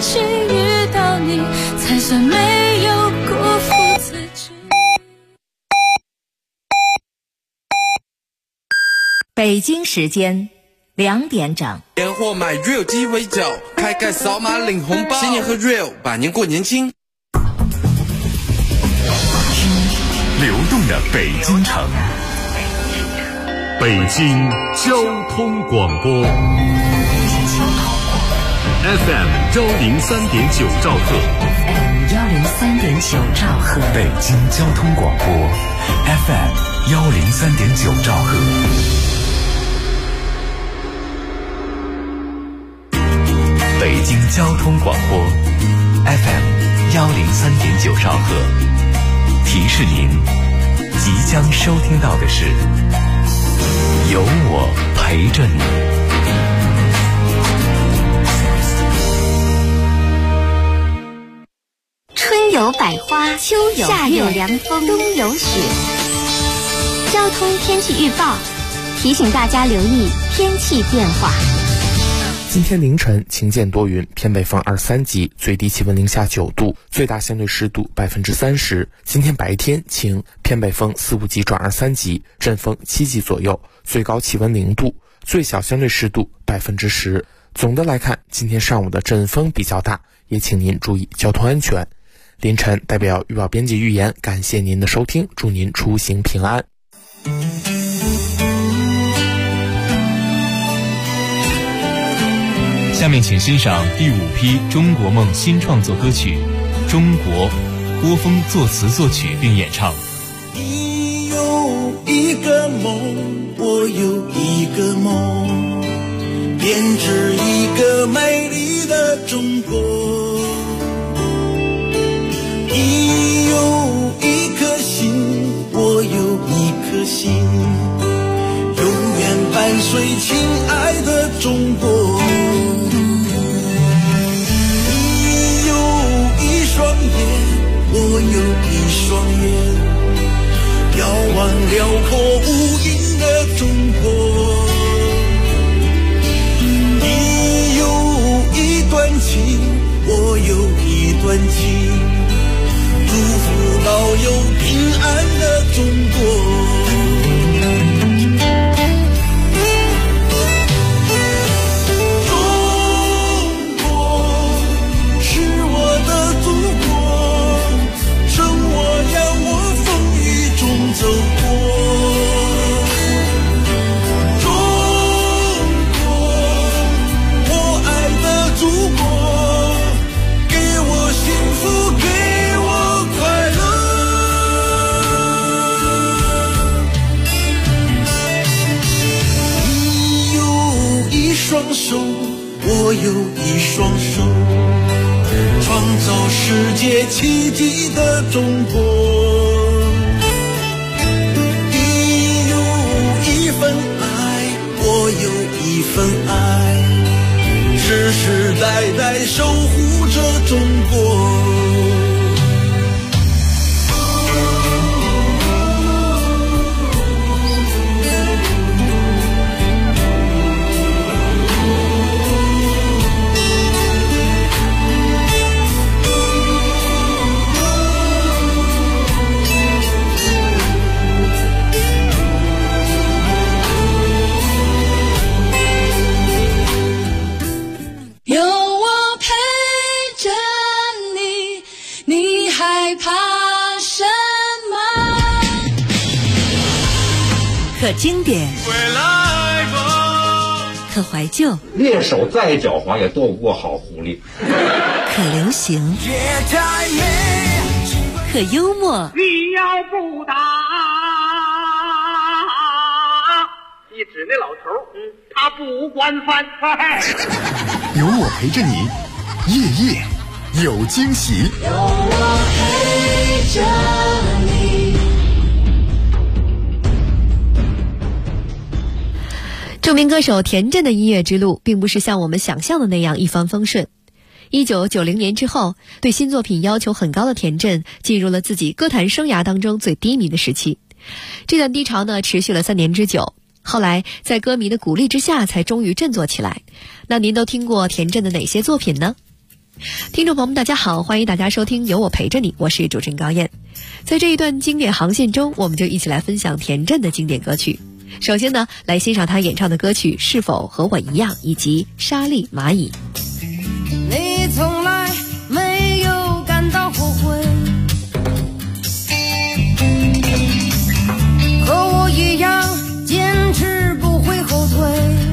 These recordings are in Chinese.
幸遇到你，才算没有辜负自己。 北京时间2点整， 年货买 Real 鸡尾酒，开盖扫码领红包，新年喝 Real， 百年过年轻。 流动的北京城，北京交通广播 FM 103.9兆赫， 103.9兆赫， 北京交通广播 FM 103.9兆赫。北京交通广播 FM 103.9兆赫，提示您即将收听到的是有我陪着你。 春有百花，秋有月，夏有凉风，冬有雪。交通天气预报提醒大家留意天气变化。 今天凌晨晴间多云，偏北风2-3级，最低气温零下9度，最大相对湿度30%。今天白天晴，偏北风4-5级转2-3级，阵风7级左右，最高气温0度，最小相对湿度10%。总的来看，今天上午的阵风比较大，也请您注意交通安全。凌晨代表预报编辑预言，感谢您的收听，祝您出行平安。 下面请欣赏第5批中国梦新创作歌曲《中国》，郭峰作词作曲并演唱。 你有一个梦，我有一个梦，编织一个美丽的中国。你有一颗心，我有一颗心，永远伴随亲爱的中国。我有一双眼，遥望辽阔无垠的中国。你有一段情，我有一段情，祝福老有平安的中国。我有一双手，创造世界奇迹的中国。你有一份爱，我有一份爱，世世代代守护着中国。 可经典，可怀旧， 猎手再狡猾也斗不过好狐狸。 可流行，可幽默。 你要不打，一指那老头，他不管饭菜。 有我陪着你，夜夜有惊喜。 有我陪着你。 著名歌手田震的音乐之路并不是像我们想象的那样一帆风顺。1990年之后，对新作品要求很高的田震进入了自己歌坛生涯当中最低迷的时期。这段低潮呢，持续了3年之久。后来在歌迷的鼓励之下，才终于振作起来。那您都听过田震的哪些作品呢？ 听众朋友们大家好，欢迎大家收听有我陪着你，我是主持人高燕。在这一段经典航线中，我们就一起来分享田震的经典歌曲。首先呢，来欣赏他演唱的歌曲《是否和我一样》以及《沙粒蚂蚁》。 你从来没有感到后悔，和我一样坚持不会后退，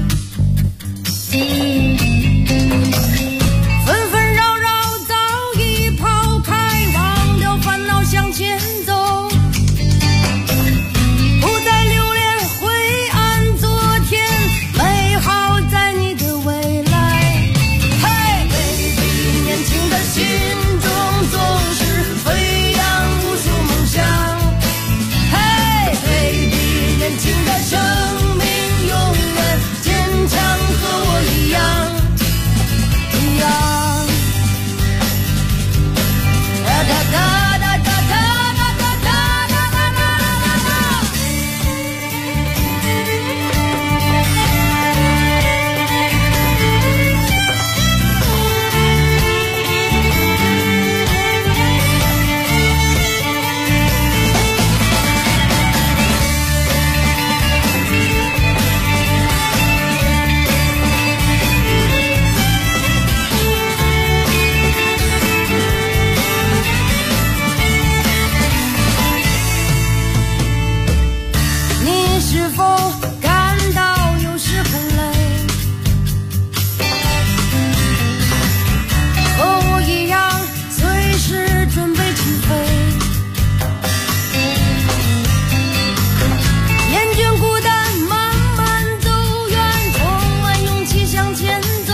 纷纷扰扰早已抛开，忘掉烦恼向前走，不再留恋灰暗昨天，美好在你的未来。嘿 baby， 年轻的心中总是飞扬无数梦想。嘿 baby， 年轻的生命永远坚强，和我一样一样。哒哒哒哒哒哒哒哒哒哒哒哒。你是否感到有时很累？和我一样，随时准备起飞。厌倦孤单，慢慢走远，充满勇气向前走，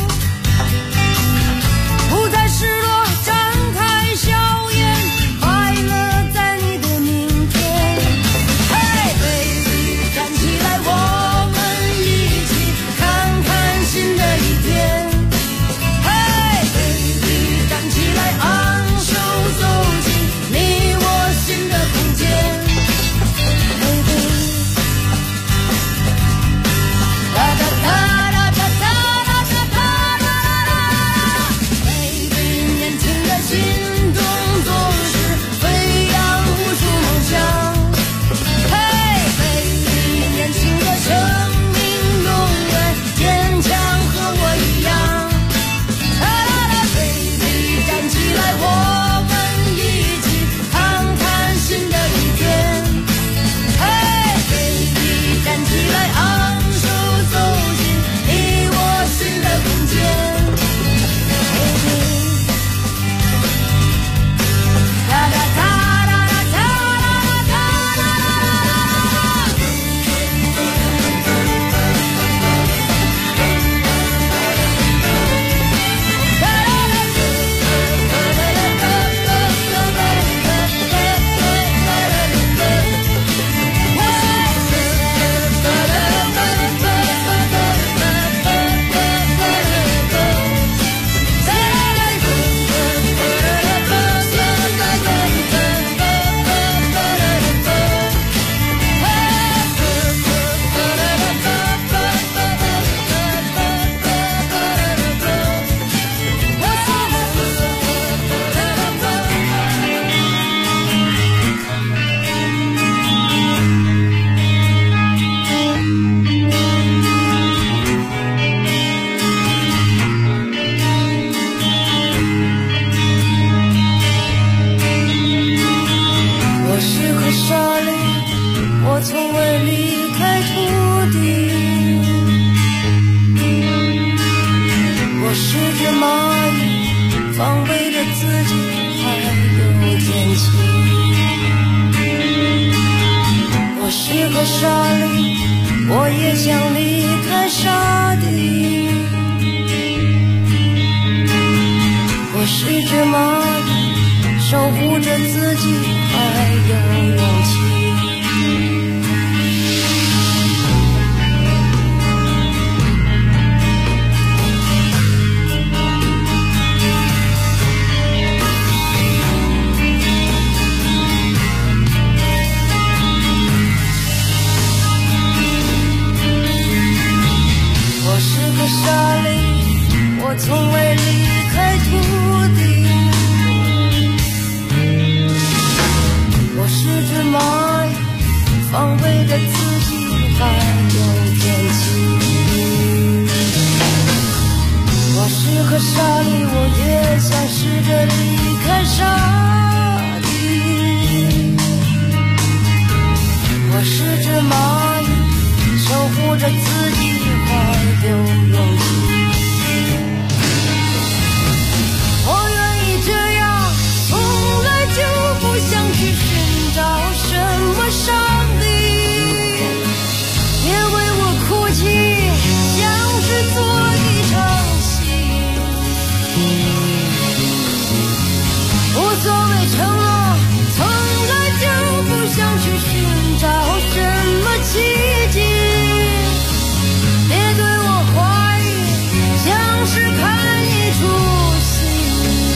不再失落，展开笑颜，快乐在你的明天。嘿 baby， 站起来，我们一起看看新的一天。嘿 baby， 站起来，昂首走进你我新的空间。baby， 哒哒哒哒哒哒哒哒哒哒。baby， 年轻的心中总是飞扬无数梦想。嘿 baby， 年轻的生命永远坚强，和我一样。哒哒哒 baby， 站起来，我们一起看看新的一天。嘿 baby， 站起来，昂首走进你我新的空间。baby， 哒哒哒哒哒哒哒哒哒哒。我是颗沙粒，我从未离开土地。我是只蚂蚁，防备着自己，还有天气。我是颗沙粒，我也想离开沙地。我是只蚂蚁，守护着自己，还有勇气。我是个沙粒，我从未离开土和沙粒，我越想试着离开沙地。我是只蚂蚁，守护着自己，还有勇气。我愿意这样，从来就不想去寻找什么上帝。别为我哭泣，像是做一场戏。无所谓承诺，从来就不想去寻找什么奇迹。别对我怀疑，像是看一出戏。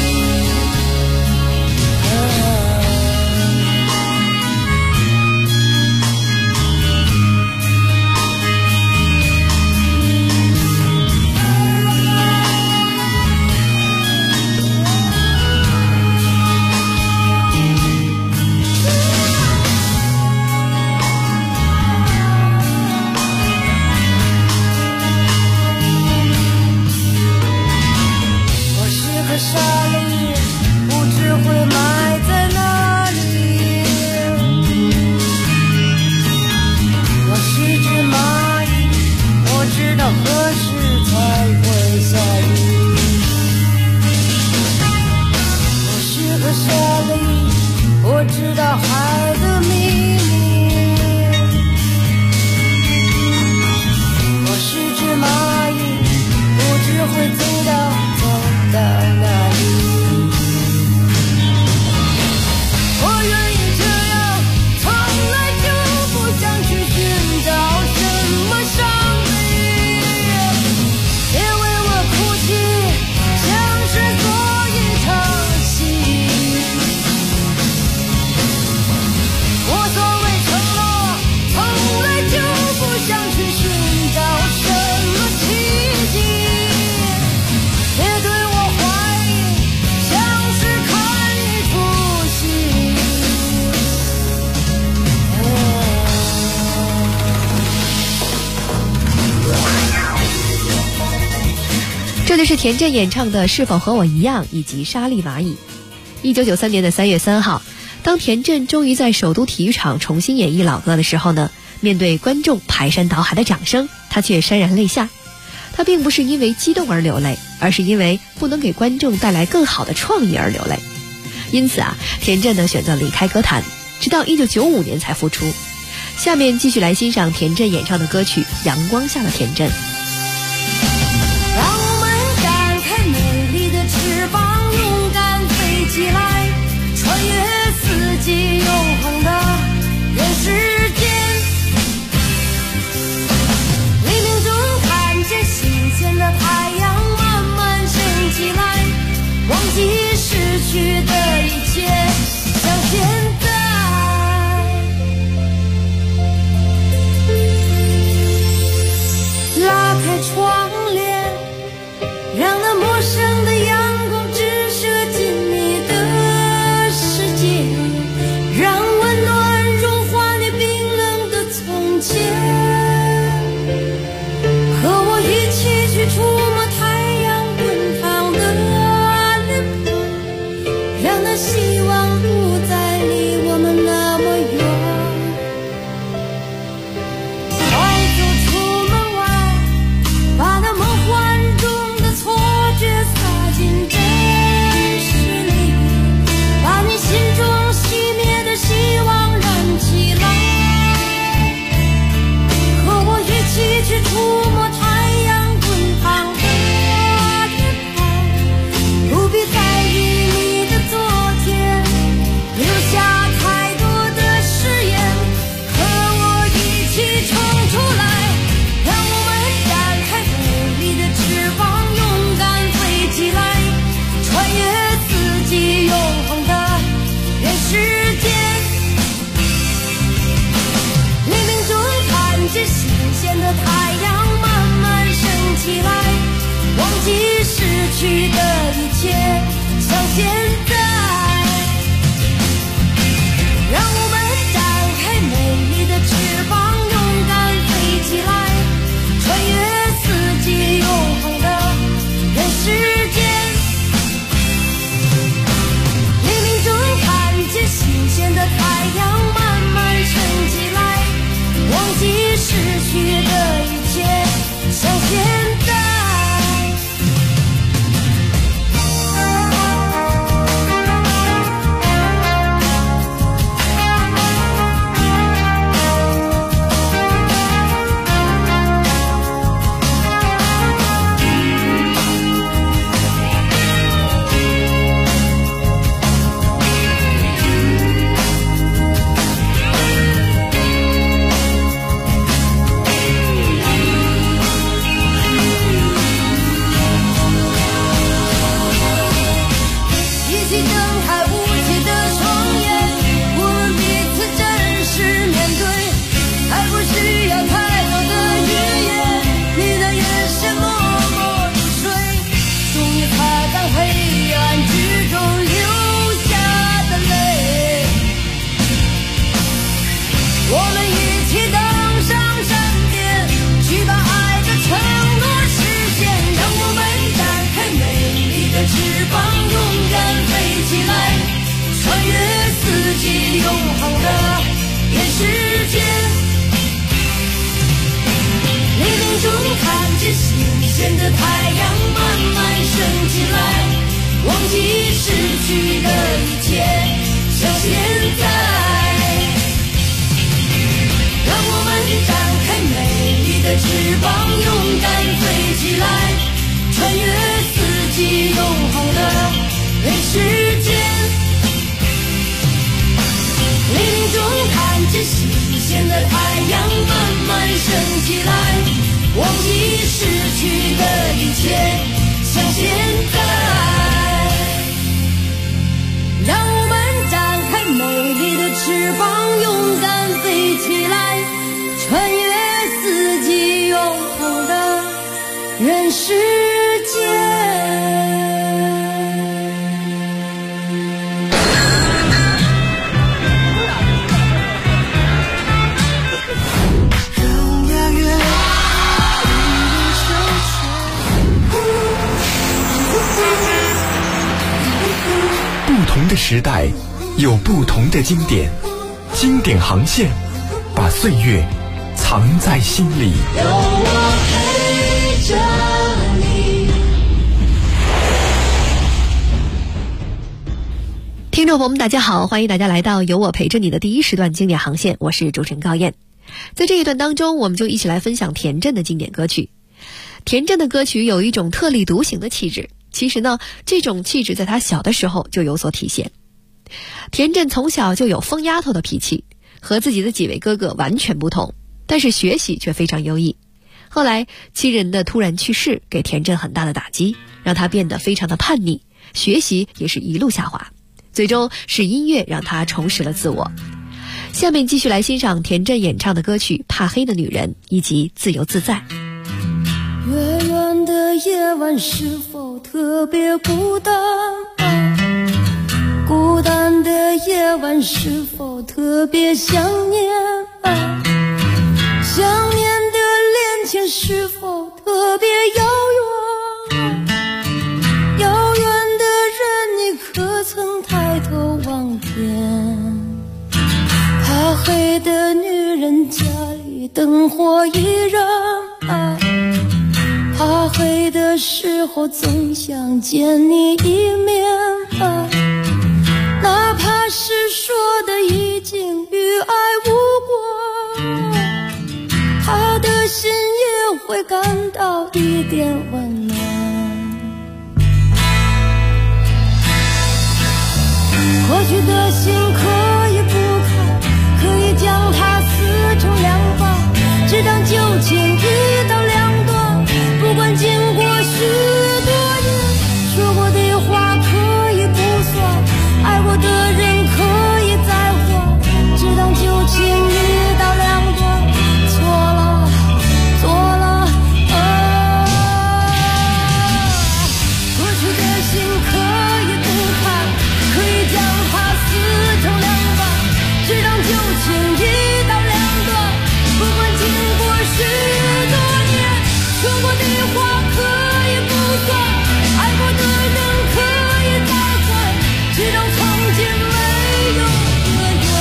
沙粒不知会埋在哪里。我是只蚂蚁，我知道何时才会下雨。我是个沙粒，我知道海的秘密。我是只蚂蚁，不知会走到哪里。我愿意这样，从来就不想去寻找什么上帝。别为我哭泣，像是做一场戏。无所谓承诺，从来就不想去寻找什么奇迹。别对我怀疑，像是看一出戏。 这就是田震演唱的《是否和我一样》以及《沙粒蚂蚁》。1993年的3月3号，当田震终于在首都体育场重新演绎老歌的时候呢，面对观众排山倒海的掌声，他却潸然泪下。他并不是因为激动而流泪，而是因为不能给观众带来更好的创意而流泪。因此田震呢选择离开歌坛，直到1995年才复出。下面继续来欣赏田震演唱的歌曲《阳光下的田震》。 让我们展开美丽的翅膀，勇敢飞起来，穿越四季永恒的人世间。黎明中看见新鲜的太阳慢慢升起来，忘记失去的一切，像现在。拉开窗帘，让那陌生的阳光直射进你的世界，让温暖融化你冰冷的从前。和我一起去触摸太阳滚烫的脸庞，让那希望不再离黑暗之中流下的泪。我们一起登上山巅，去把爱的承诺实现。让我们展开美丽的翅膀，勇敢飞起来，穿越四季，永恒的人世间。黎明中看见新鲜的太阳慢慢升起来，忘记失去的一切，像现在。让我们展开美丽的翅膀，勇敢飞起来，穿越四季，永恒的人世间。黎明中看见新鲜的太阳慢慢升起来，忘记失去的一切，像现在。让我们展开美丽的翅膀，勇敢飞起来，穿越四季，永恒的人世间。 不同的时代有不同的经典，经典航线把岁月藏在心里。 有我陪着你。 听众朋友们大家好，欢迎大家来到有我陪着你的第一时段经典航线，我是主持人高燕。在这一段当中，我们就一起来分享田震的经典歌曲。田震的歌曲有一种特立独行的气质，其实呢，这种气质在他小的时候就有所体现。田震从小就有疯丫头的脾气，和自己的几位哥哥完全不同，但是学习却非常优异。后来亲人的突然去世给田震很大的打击，让他变得非常的叛逆，学习也是一路下滑，最终是音乐让他重拾了自我。下面继续来欣赏田震演唱的歌曲《怕黑的女人》以及《自由自在》。 月圆的夜晚是否特别孤单？孤单的夜晚是否特别想念？想念的恋情是否特别遥远？遥远的人，你可曾抬头望天？怕黑的女人，家里灯火依然怕黑的时候总想见你一面，哪怕是说的已经与爱无关，他的心也会感到一点温暖。过去的心可以不看，可以将它撕成两半，这张旧情一刀两断，不管经过许多年，说过的话可以不算，爱过的人可以再换，这当旧情一刀两断，错了错了过去的心可以不看，可以将它撕成两半，这当旧情一刀两断，不管经过许多年，说过的话可以不算，爱过的人可以再换，这张曾经没有的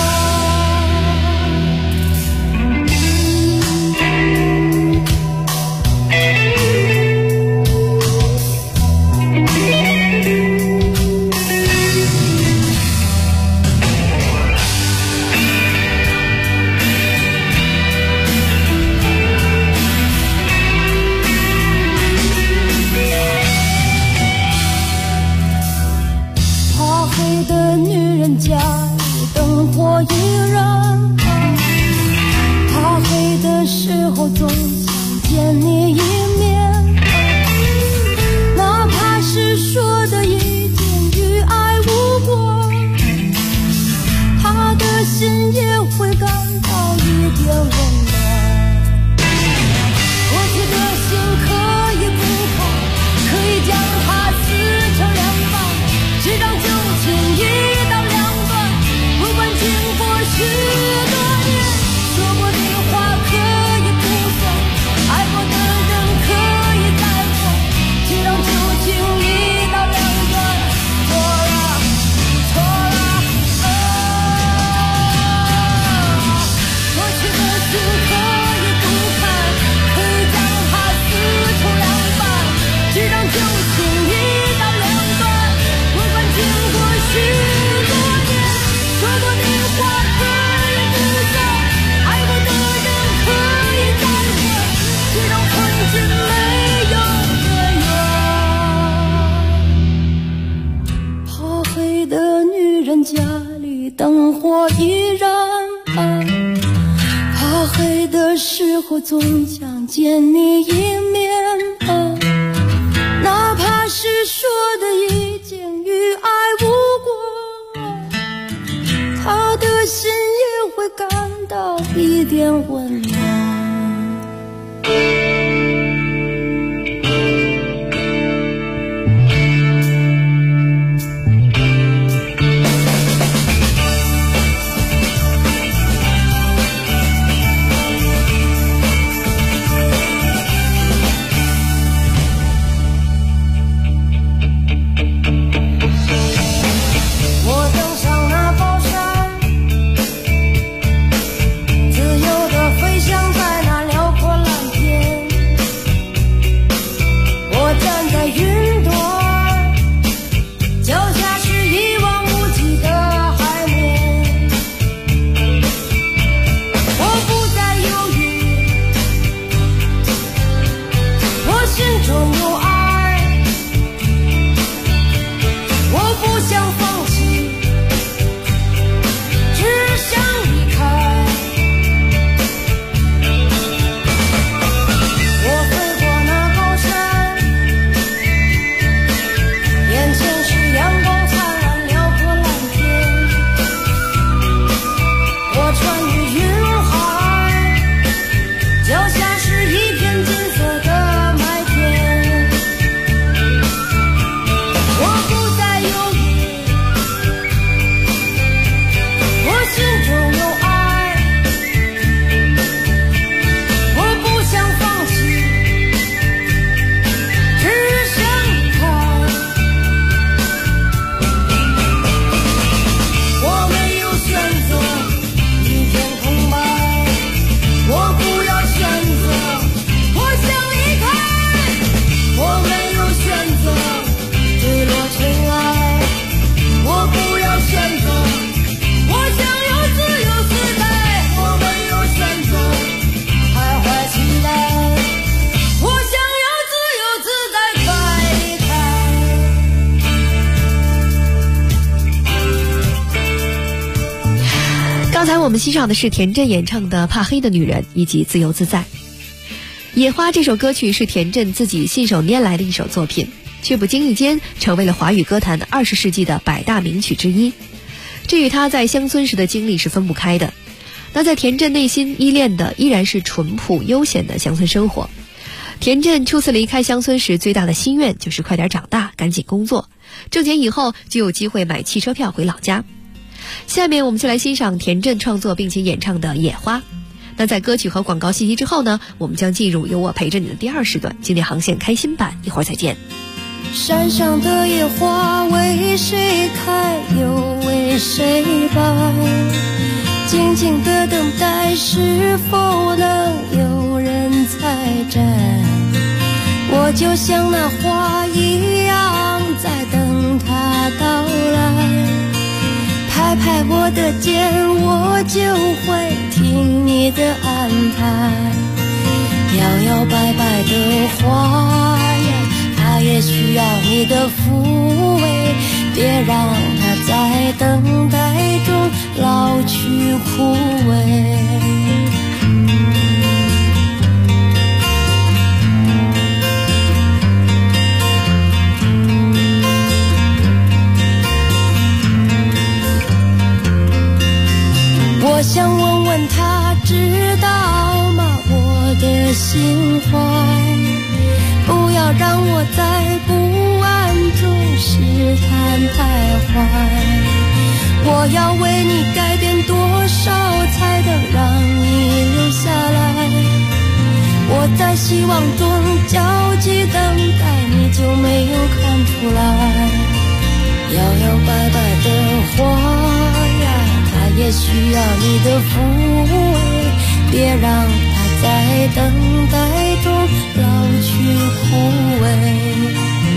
怕黑的女人，家里灯火依然怕黑的时候总想见你一面，哪怕是说的已经与爱无关，他的心也会感到一点温暖。过去的心可以不看，可以将它撕成两人家里灯火依然暗，怕黑的时候总想见你一面，哪怕是说的一件与爱无关，他的心也会感到一点温暖。 刚才我们欣赏的是田震演唱的《怕黑的女人》以及《自由自在》。野花这首歌曲是田震自己信手拈来的一首作品，却不经意间成为了华语歌坛20世纪的100大名曲之一。这与他在乡村时的经历是分不开的。那在田震内心依恋的依然是淳朴悠闲的乡村生活。田震初次离开乡村时最大的心愿就是快点长大，赶紧工作，挣钱以后就有机会买汽车票回老家。下面我们就来欣赏田震创作并且演唱的《野花》。那在歌曲和广告信息之后呢，我们将进入由我陪着你的第2时段经典航线开心版，一会儿再见。 山上的野花为谁开又为谁败，静静的等待是否能有人采摘，我就像那花一样在等它到来，拍拍我的肩，我就会听你的安排。摇摇摆摆的花呀，它也需要你的抚慰，别让它在等待中老去枯萎。我想问问他知道吗我的心怀，不要让我在不安中试探徘徊，我要为你改变多少才能让你留下来，我在希望中焦急等待，你就没有看出来，摇摇摆摆的花也需要你的抚慰，别让它在等待中老去枯萎。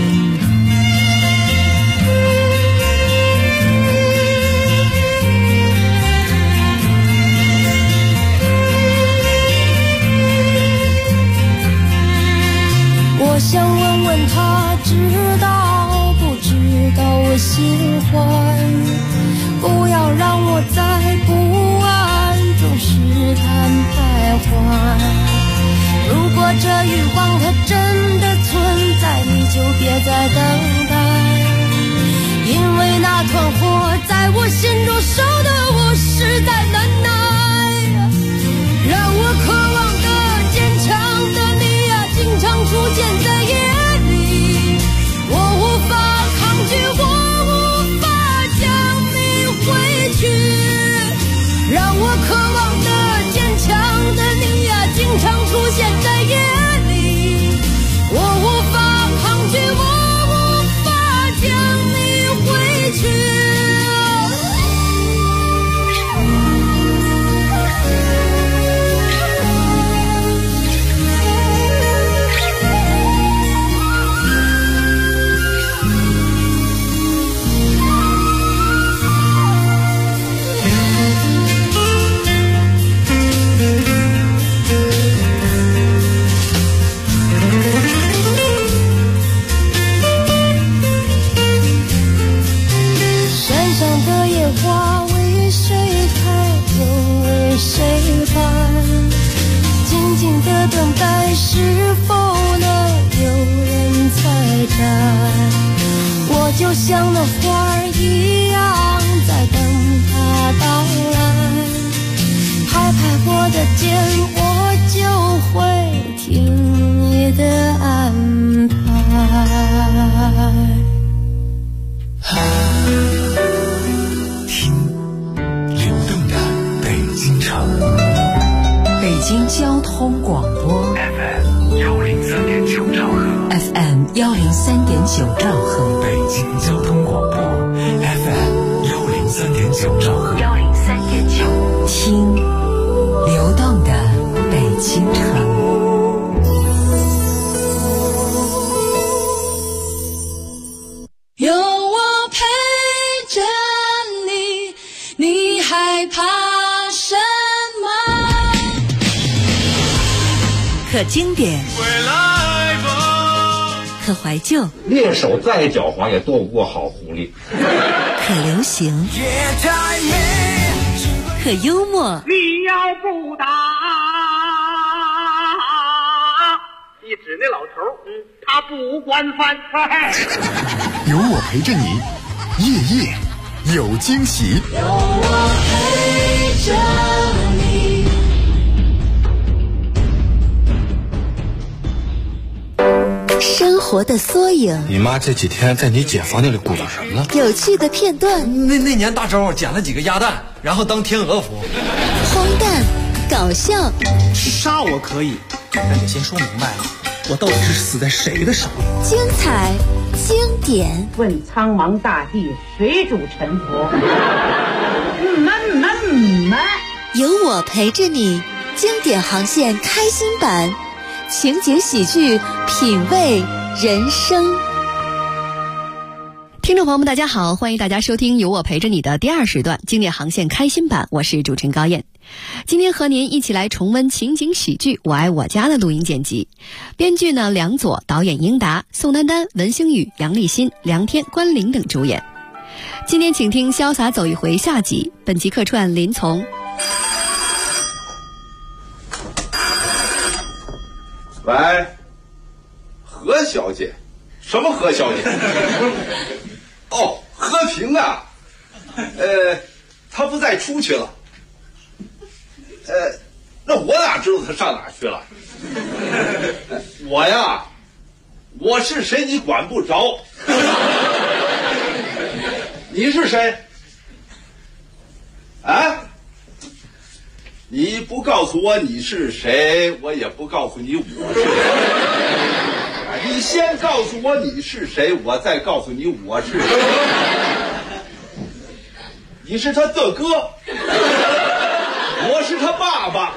我想问问他知道不知道我心怀， 这欲望它真的存在，你就别再等待，因为那团火在我心中烧得我实在难耐，让我渴望的坚强的你呀，经常出现在夜里，我无法抗拒，我无法将你挥去，让我渴望的坚强的你呀，经常出现在夜里，我无法抗拒，我无法将你挥去。等待是否能有人采摘，我就像那花儿一样在等它到来，拍拍我的肩，我就会听你的安排。 听流动的北京城， 北京交通广播 FM 103.9兆赫 FM 103.9兆赫， 北京交通广播 FM 103.9兆赫 103.9，听流动的北京城。 有我陪着你，你害怕什么？ 可经典，可怀旧， 猎手再狡猾也躲不过好狐狸。 可流行，可幽默。 你要不打，一指那老头，他不管饭。 有我陪着你，夜夜有惊喜。 有我陪着你。 生活的缩影， 你妈这几天在你姐房间里鼓捣什么呢？ 有趣的片段。 那年大周捡了几个鸭蛋，然后当天鹅服。 荒诞，搞笑。 杀我可以，但得先说明白了，我到底是死在谁的手里。 精彩，经典。 问苍茫大地，谁主沉浮？ 有我陪着你，经典航线开心版。情节喜剧，品味人生。 听众朋友们大家好，欢迎大家收听有我陪着你的第二时段经典航线开心版，我是主持人高燕。今天和您一起来重温情景喜剧《我爱我家》的录音剪辑，编剧呢梁左，导演英达、宋丹丹、文星宇、杨立新、梁天、关凌等主演。今天请听《潇洒走一回》下集，本集客串林从。 喂，何小姐？什么何小姐？哦，和平啊，她不再出去了。那我哪知道她上哪去了？我呀，我是谁你管不着。你是谁？啊？你不告诉我你是谁，我也不告诉你我是谁。你先告诉我你是谁，我再告诉你我是谁。你是他的哥，我是他爸爸。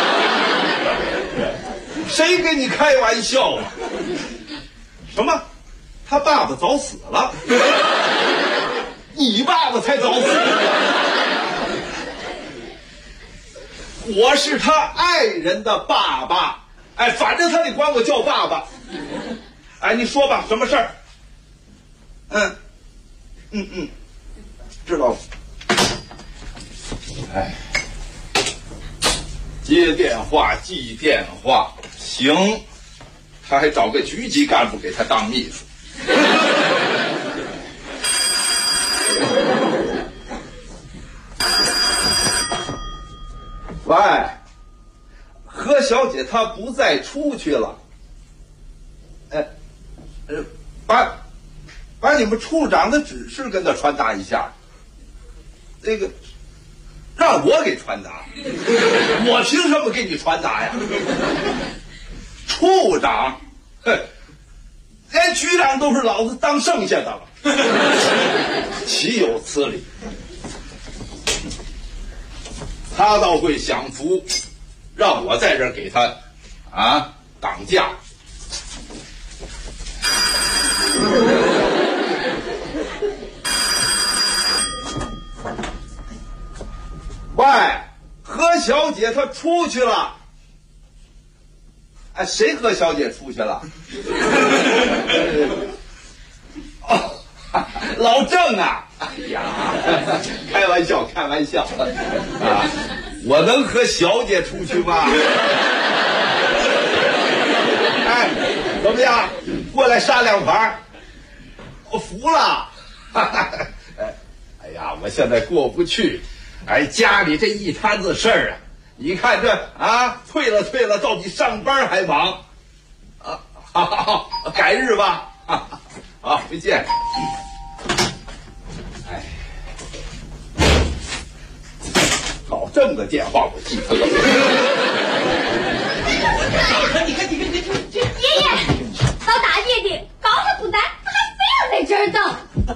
谁跟你开玩笑啊？什么？他爸爸早死了？你爸爸才早死。我是他爱人的爸爸，哎，反正他得管我叫爸爸。哎，你说吧，什么事儿？知道了。哎，接电话，记电话，行。 他还找个局级干部给他当秘书。喂，何小姐她不再出去了。把你们处长的指示跟他传达一下。这个让我给传达，我凭什么给你传达呀？处长，连局长都是老子当剩下的了，岂有此理！他倒会享福，让我在这儿给他挡架。喂，何小姐她出去了。谁何小姐出去了？哦，老郑啊！哎呀，开玩笑啊！我能和小姐出去吗？怎么样？过来杀两盘，我服了。哎呀，我现在过不去。家里这一摊子事儿啊，你看这退了，到底上班还忙好，改日吧。好，回见。老郑的电话我记得了。 你看，爷爷，老大弟弟高他不单，他还非要在这儿等。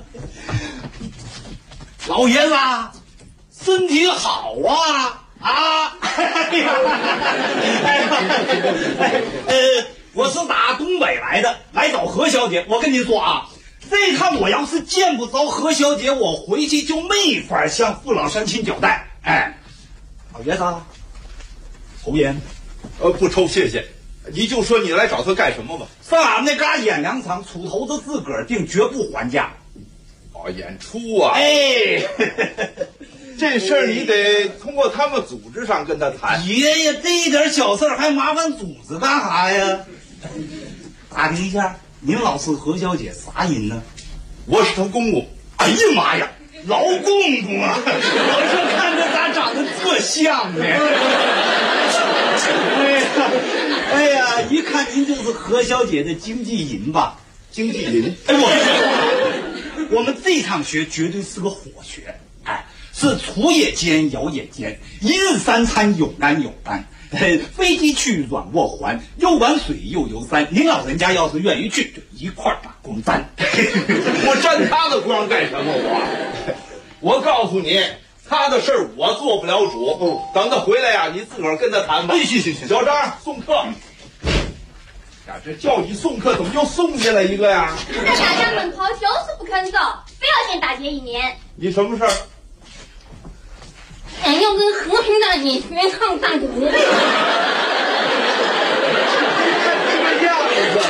老爷子身体好我是打东北来的，来找何小姐。我跟你说这趟我要是见不着何小姐，我回去就没法向父老乡亲交代。老爷子，抽烟？ 不抽，谢谢。你就说你来找他干什么吧。 上俺那嘎演两场，出头子自个儿定，绝不还价。 演出啊！这事儿你得通过他们组织上跟他谈。 爷爷，这一点小事还麻烦组织干啥呀？打听一下，您老是何小姐啥人呢？ 我是她公公。 哎呀妈呀，老公公啊！我说看着咋长得这像呢？哎呀，一看您就是何小姐的经纪人吧？ 经纪人？ 我们这场学绝对是个火学，是除夜间摇也间，一日三餐有干有干，飞机去软卧还，又玩水又游山。您老人家要是愿意去，就一块儿把光沾。 我沾他的光干什么？我告诉你，他的事儿我做不了主。等他回来呀，你自个儿跟他谈吧。 行。 小张送客。呀，这叫你送客，怎么又送进来一个呀？ 在大家门口就是不肯走，非要见大姐一面。 你什么事儿？ 要跟和平大姐学唱大鼓。 这个样子，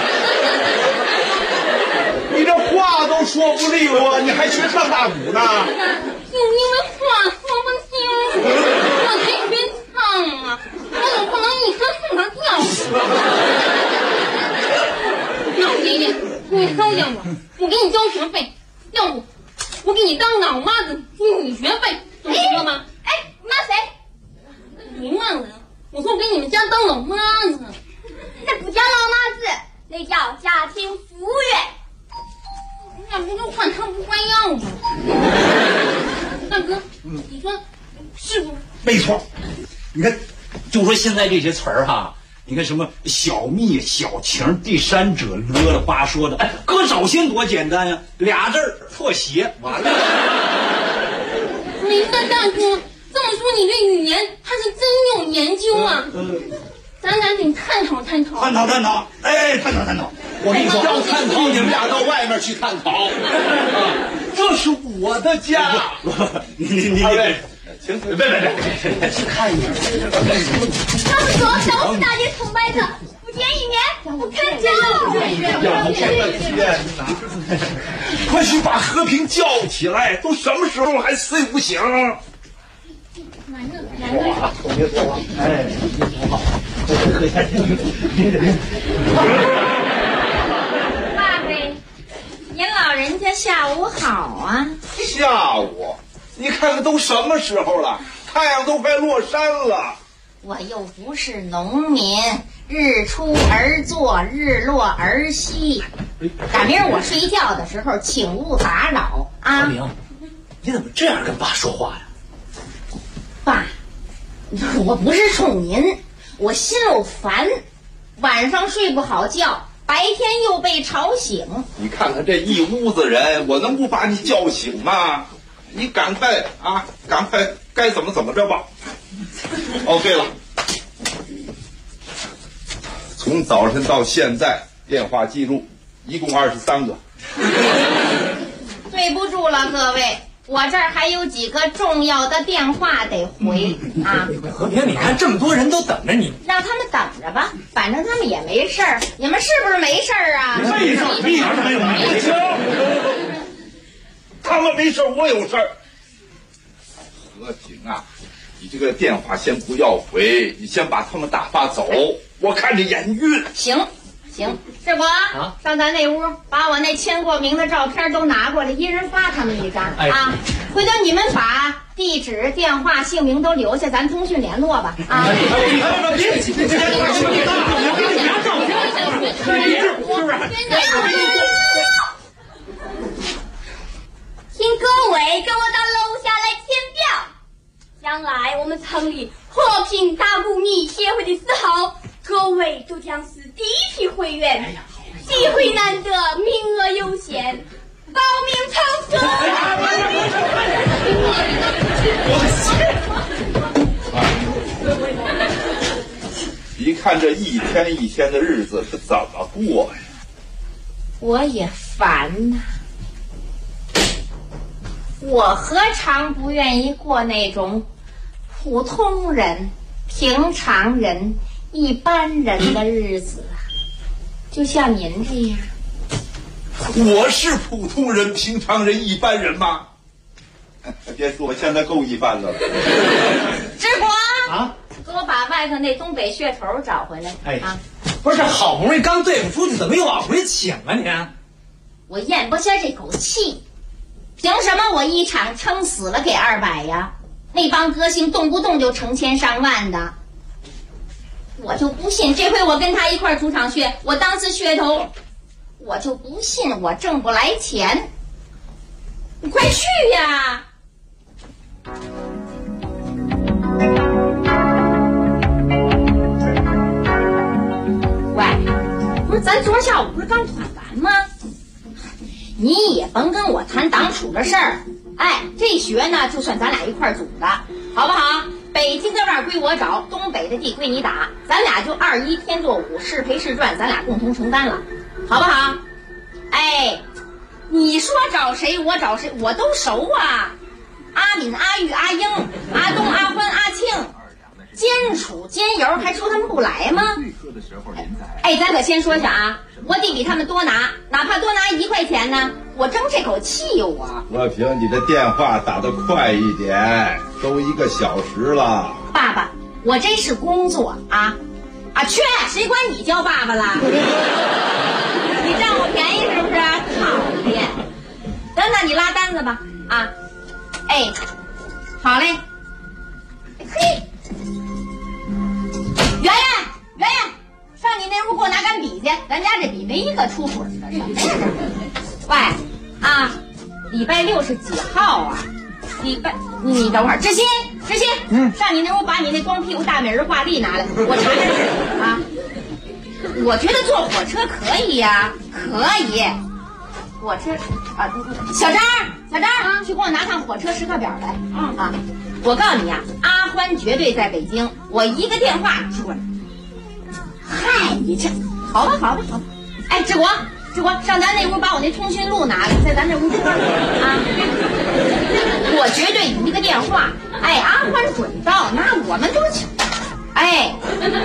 你这话都说不利落，你还学唱大鼓呢？ 就因为话说不清楚，我才学唱啊！我总不能一声送他调。老爷爷，你收下我给你交学费，要不我给你当老妈子付你学费，懂了吗？妈谁？你忘了？我说我给你们家当老妈子，那不叫老妈子，那叫家庭服务员。那不就换汤不换药吗？大哥，你说是不？ 没错，你看，就说现在这些词儿你看什么小蜜、小情、第三者，啰里吧嗦的，搁早先多简单呀，俩字儿错写，完了。 你说大哥，这么说你对语言还是真有研究啊？咱俩得探讨。探讨。我跟你说， 要探讨，你们俩到外面去探讨。这是我的家。 你请，别，去看一眼。 他们说小五大姐崇拜他，不见一面不肯叫。快去把和平叫起来！都什么时候还睡不醒？ 别走了，你走好，喝下去。 下午好啊！ 下午，你看看都什么时候了，太阳都快落山了。 我又不是农民，日出而作，日落而息。赶明儿我睡觉的时候，请勿打扰啊！ 小明，你怎么这样跟爸说话呀？ 爸，我不是冲您，我心有烦，晚上睡不好觉，白天又被吵醒。 你看看这一屋子人，我能不把你叫醒吗？你赶快该怎么着吧。哦，对了，从早晨到现在电话记录一共23个。 对不住了各位，我这儿还有几个重要的电话得回啊！ 和平，你看这么多人都等着你， 让他们等着吧，反正他们也没事儿。你们是不是没事儿啊？ 没事，一点都没有。他们没事，我有事儿。和平啊，你这个电话先不要回，你先把他们打发走，我看着眼晕。 行，志国，上咱那屋，把我那签过名的照片都拿过来，一人发他们一张啊。回头你们把地址、电话、姓名都留下，咱通讯联络吧啊。 别急，别请各位跟我到楼下来填表。将来我们成立和平打鼓迷协会的时候，各位都将是第一批会员。机会难得，名额有限，报名成一看这一天一天的日子是怎么过呀？ 我也烦呐。我何尝不愿意过那种普通人、平常人、一般人的日子啊？就像您这样。 我是普通人、平常人、一般人吗？别说，我现在够一般的了。 志国啊，给我把外头那东北血头找回来。 哎啊，不是，好不容易刚对付出去，怎么又往回请啊你？ 我咽不下这口气。凭什么我一场撑死了给200呀？那帮歌星动不动就成千上万的，我就不信这回我跟他一块出场血，我当次噱头，我就不信我挣不来钱。你快去呀！喂，不是咱昨儿下午不是刚团完吗？你也甭跟我谈党处的事儿，哎，这学呢就算咱俩一块儿组的，好不好？北京的腕归我找，东北的地归你打，咱俩就21天作5，是赔是赚，咱俩共同承担了，好不好？哎，你说找谁我找谁，我都熟啊，阿敏、阿玉、阿英、阿东、阿欢、阿庆，兼处兼游，还说他们不来吗？哎，咱可先说下啊，我得比他们多拿，哪怕多拿1块钱呢，我争这口气我。 和平，你的电话打得快一点，都1个小时了。 爸爸，我这是工作啊！去，谁管你叫爸爸了？你占我便宜是不是？讨厌！等等，你拉单子吧啊！哎，好嘞。嘿，圆圆，上你那屋给我拿杆笔去，咱家这笔没一个出水的，什么呀？喂，啊，礼拜6是几号啊？你等会儿，志新，上你那屋把你那光屁股大美人挂历拿来，我查查啊。我觉得坐火车可以呀，可以。火车啊，小张，去给我拿趟火车时刻表来啊！我告诉你啊，阿欢绝对在北京，我一个电话准。嗨，你这好吧。哎，志国，上咱那屋把我那通讯录拿来，在咱这屋桌啊。我绝对一个电话，哎，阿欢准到，那我们就哎，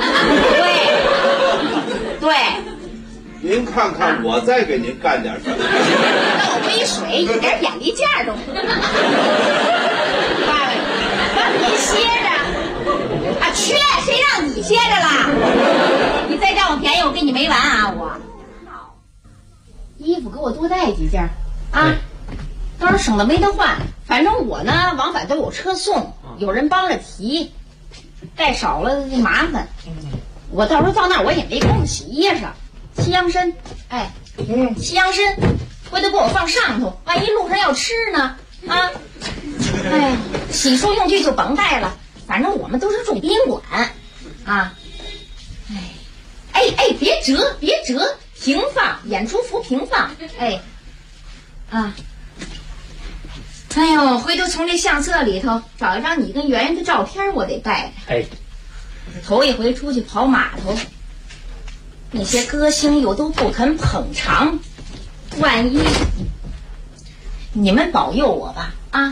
对。 您看看，我再给您干点什么？ 让我杯水，一点眼力劲儿都没有。爸爸，让您歇着啊！去，谁让你歇着了？你再占我便宜，我跟你没完啊！我衣服给我多带几件， 啊，当然省得没得换。反正我呢，往返都有车送，有人帮着提，带少了麻烦。我到时候到那儿我也没工夫洗衣裳，西洋参，哎，西洋参，回头给我放上头，万一路上要吃呢，啊，哎呀，洗漱用具就甭带了，反正我们都是住宾馆，啊，哎，别折，平放，演出服平放，哎，啊。哎呦，回头从这相册里头找一张你跟圆圆的照片，我得带着。 哎， 头一回出去跑码头，那些歌星又都不肯捧场，万一你们保佑我吧啊！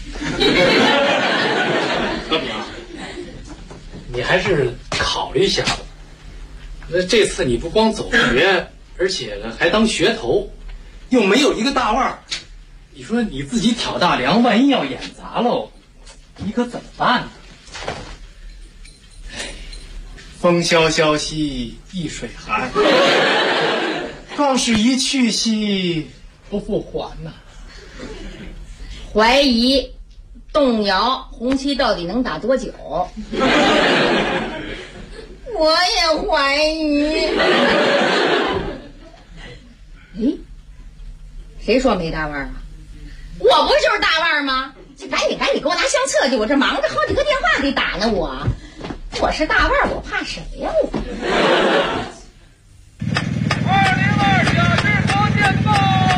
和平，你还是考虑一下吧。那这次你不光走学，而且呢还当学头，又没有一个大腕儿。你说你自己挑大梁，万一要演砸喽，你可怎么办呢？风萧萧兮易水寒，壮士一去兮不复还呐。 怀疑、动摇，红旗到底能打多久？我也怀疑。咦，谁说没大腕啊？我不就是大腕吗？这赶紧给我拿相册去！我这忙着好几个电话得打呢。我是大腕，我怕谁呀？我 202假日防线报。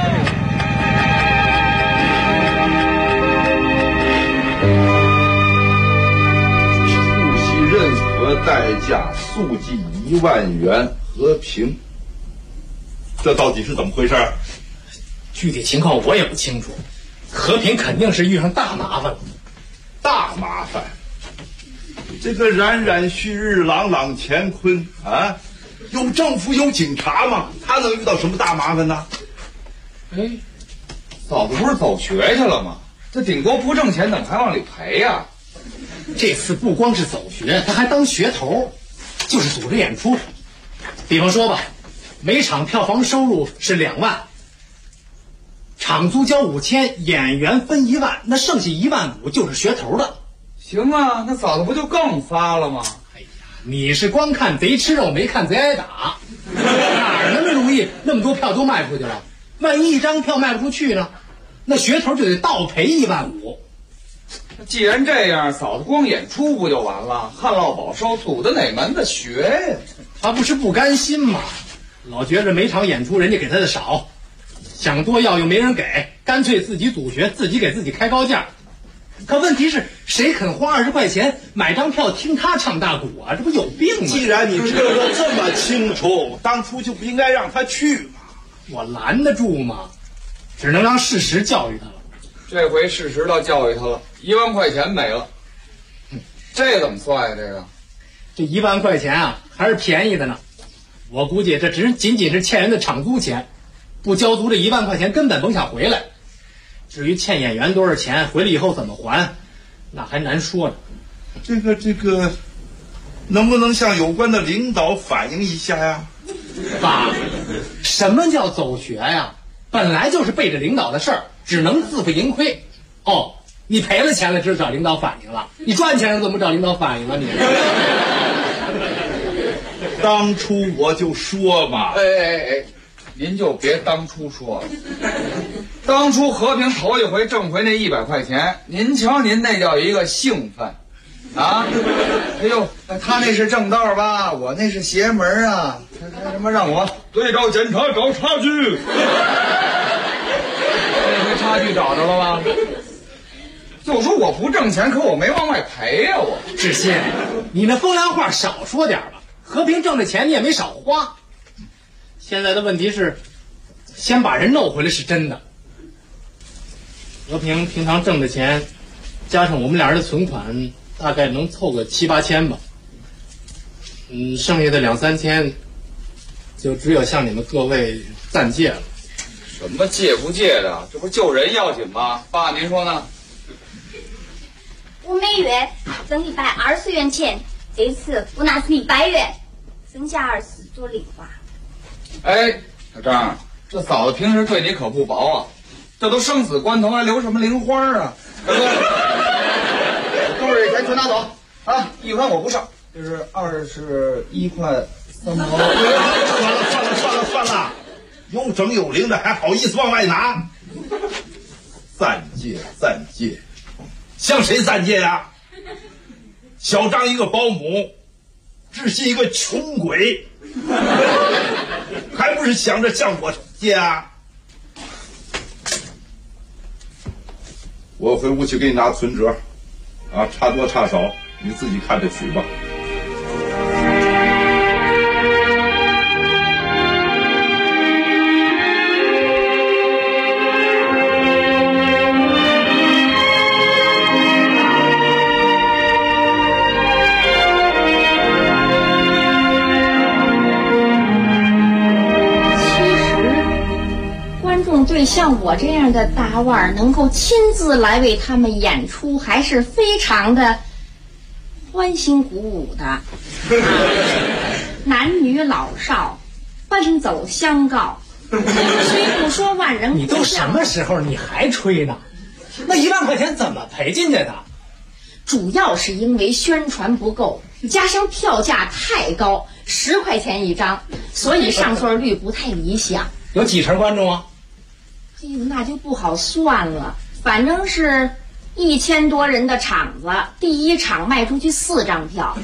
不惜任何代价速记1万元和平，这到底是怎么回事？ 具体情况我也不清楚。和平肯定是遇上大麻烦了。 大麻烦？这个冉冉旭日，朗朗乾坤啊，有政府有警察嘛，他能遇到什么大麻烦呢？ 哎，嫂子不是走学去了吗？这顶多不挣钱，怎么还往里赔呀？ 这次不光是走学，他还当学头，就是组织演出。比方说吧，每场票房收入是2万。场租交5000，演员分1万，那剩下15000就是学头的。 行啊，那嫂子不就更发了吗？ 哎呀，你是光看贼吃肉，没看贼挨打，哪儿那么容易那么多票都卖出去了？万一一张票卖不出去呢，那学头就得倒赔15000。 既然这样，嫂子光演出不就完了？旱涝保收，组的哪门子学呀？ 他不是不甘心吗？老觉着每场演出人家给他的少。想多要又没人给，干脆自己组学，自己给自己开高价。可问题是，谁肯花20块钱买张票听他唱大鼓啊？这不有病吗？ 既然你知道这么清楚，当初就不应该让他去嘛。 我拦得住吗？只能让事实教育他了。 这回事实倒教育他了，1万块钱没了。这怎么算呀？ 这1万块钱啊，还是便宜的呢。我估计这仅仅是欠人的场租钱。不交足这1万块钱，根本甭想回来。至于欠演员多少钱，回来以后怎么还，那还难说呢。 这个，能不能向有关的领导反映一下呀？ 爸，什么叫走学呀？本来就是背着领导的事儿，只能自负盈亏。哦，你赔了钱了，只找领导反映了；你赚钱了，怎么找领导反映了？你当初我就说嘛。 哎。您就别当初说了，当初和平头一回挣回那100块钱，您瞧您那叫一个兴奋，啊！哎呦，他那是正道吧？我那是邪门啊！他什么让我对照检查找差距？这回差距找着了吧？就说我不挣钱，可我没往外赔呀！我志新，你那风凉话少说点吧。和平挣的钱你也没少花。现在的问题是，先把人弄回来是真的。和平平常挣的钱，加上我们俩人的存款，大概能凑个7、8千吧。剩下的2、3千，就只有向你们各位暂借了。 什么借不借的？这不救人要紧吗？爸，您说呢 ？5美元挣120元钱，这次我拿出100元，剩下20做零花。 哎，小张，这嫂子平时对你可不薄啊。 这都生死关头，还留什么零花啊？大哥，兜里钱全拿走啊！1块我不上，这是21块3毛。 算了，有整有零的还好意思往外拿？暂借，向谁暂借呀？小张一个保姆，志新一个穷鬼，还不是想着向我借啊？我回屋去给你拿存折，啊，差多差少你自己看着取吧。 对像我这样的大腕儿能够亲自来为他们演出，还是非常的欢欣鼓舞的。男女老少奔走相告，虽不说万人。 你都什么时候你还吹呢？那1万块钱怎么赔进去的？ 主要是因为宣传不够，加上票价太高，10块钱一张，所以上座率不太理想。 有几成观众啊？ 哎呦，那就不好算了，反正是1000多人的场子，第1场卖出去4张票。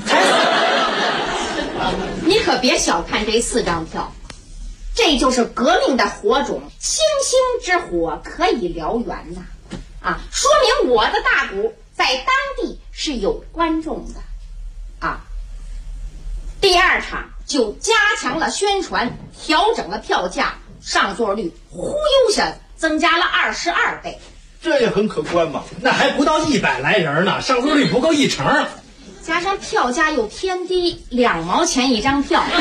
你可别小看这4张票，这就是革命的火种，星星之火可以燎原呐！啊，说明我的大鼓在当地是有观众的啊。第2场就加强了宣传，调整了票价，上座率忽悠下增加了22倍， 这也很可观嘛。 那还不到100来人呢，上座率不够1成。 加上票价又偏低，2毛钱一张票，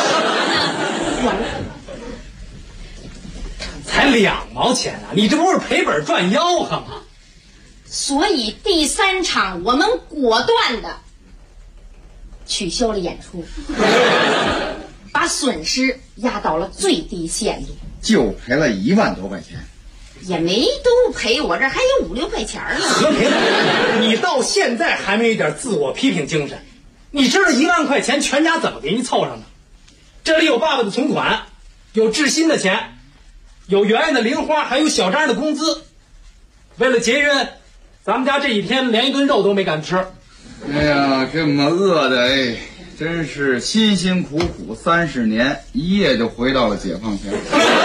才2毛钱啊！你这不是赔本赚吆喝吗？ 所以第3场我们果断的取消了演出，把损失压到了最低限度， 就赔了1万多块钱。 也没都赔，我这还有5、6块钱呢。 和平，你到现在还没一点自我批评精神。你知道1万块钱全家怎么给你凑上的？这里有爸爸的存款，有志新的钱，有圆圆的零花，还有小张的工资。为了节约，咱们家这几天连一顿肉都没敢吃。 哎呀，给我们饿的哎，真是辛辛苦苦30年，一夜就回到了解放前。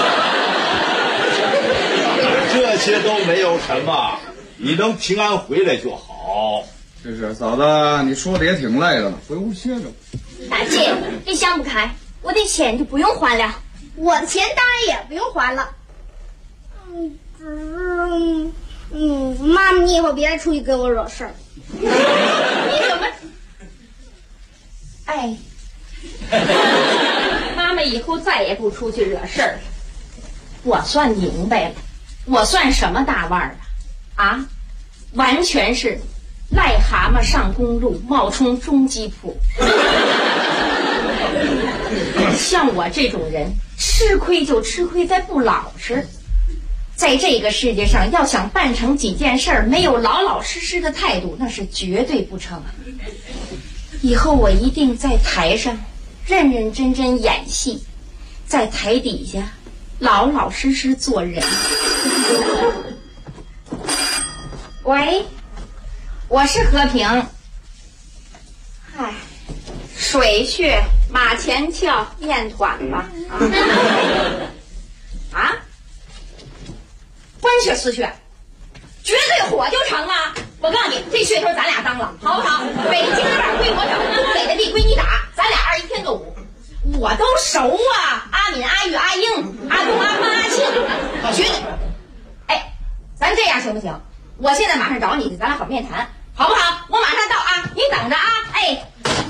这些都没有什么，你能平安回来就好。 是嫂子，你说的也挺累的了，回屋歇着。 大姐，你想不开，我的钱就不用还了，我的钱当然也不用还了。妈妈，你以后别出去给我惹事儿。 你怎么？哎，妈妈以后再也不出去惹事儿了。我算明白了。我算什么大腕儿啊？完全是癞蛤蟆上公路，冒充中吉普。像我这种人，吃亏就吃亏在不老实。在这个世界上，要想办成几件事儿，没有老老实实的态度，那是绝对不成。以后我一定在台上认认真真演戏，在台底下老老实实做人。喂，我是和平。嗨，水去马前跳，面团吧。啊？官血私血，绝对火就成了。我告诉你，这噱头咱俩当了，好不好？北京这边归我整，东北的地归你打，咱俩21天个5。我都熟啊，阿敏、阿玉、阿英、阿东、阿芳、阿庆，绝对。哎，咱这样行不行？我现在马上找你去，咱俩好面谈，好不好？我马上到啊，你等着啊！哎。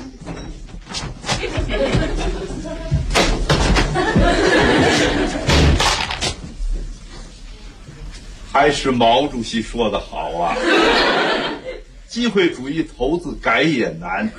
还是毛主席说的好啊，机会主义投资改也难。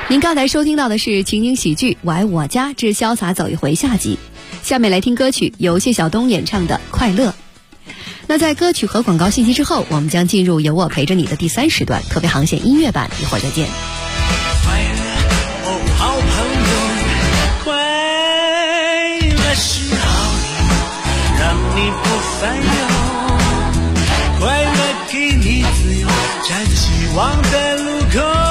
您刚才收听到的是情景喜剧《我爱我家之潇洒走一回》下集，下面来听歌曲由谢晓东演唱的《快乐》。那在歌曲和广告信息之后，我们将进入有我陪着你的第3时段特别航线音乐版，一会儿再见。 快乐哦，好朋友，快乐是好礼，让你不烦忧，快乐给你自由，站在希望的路口。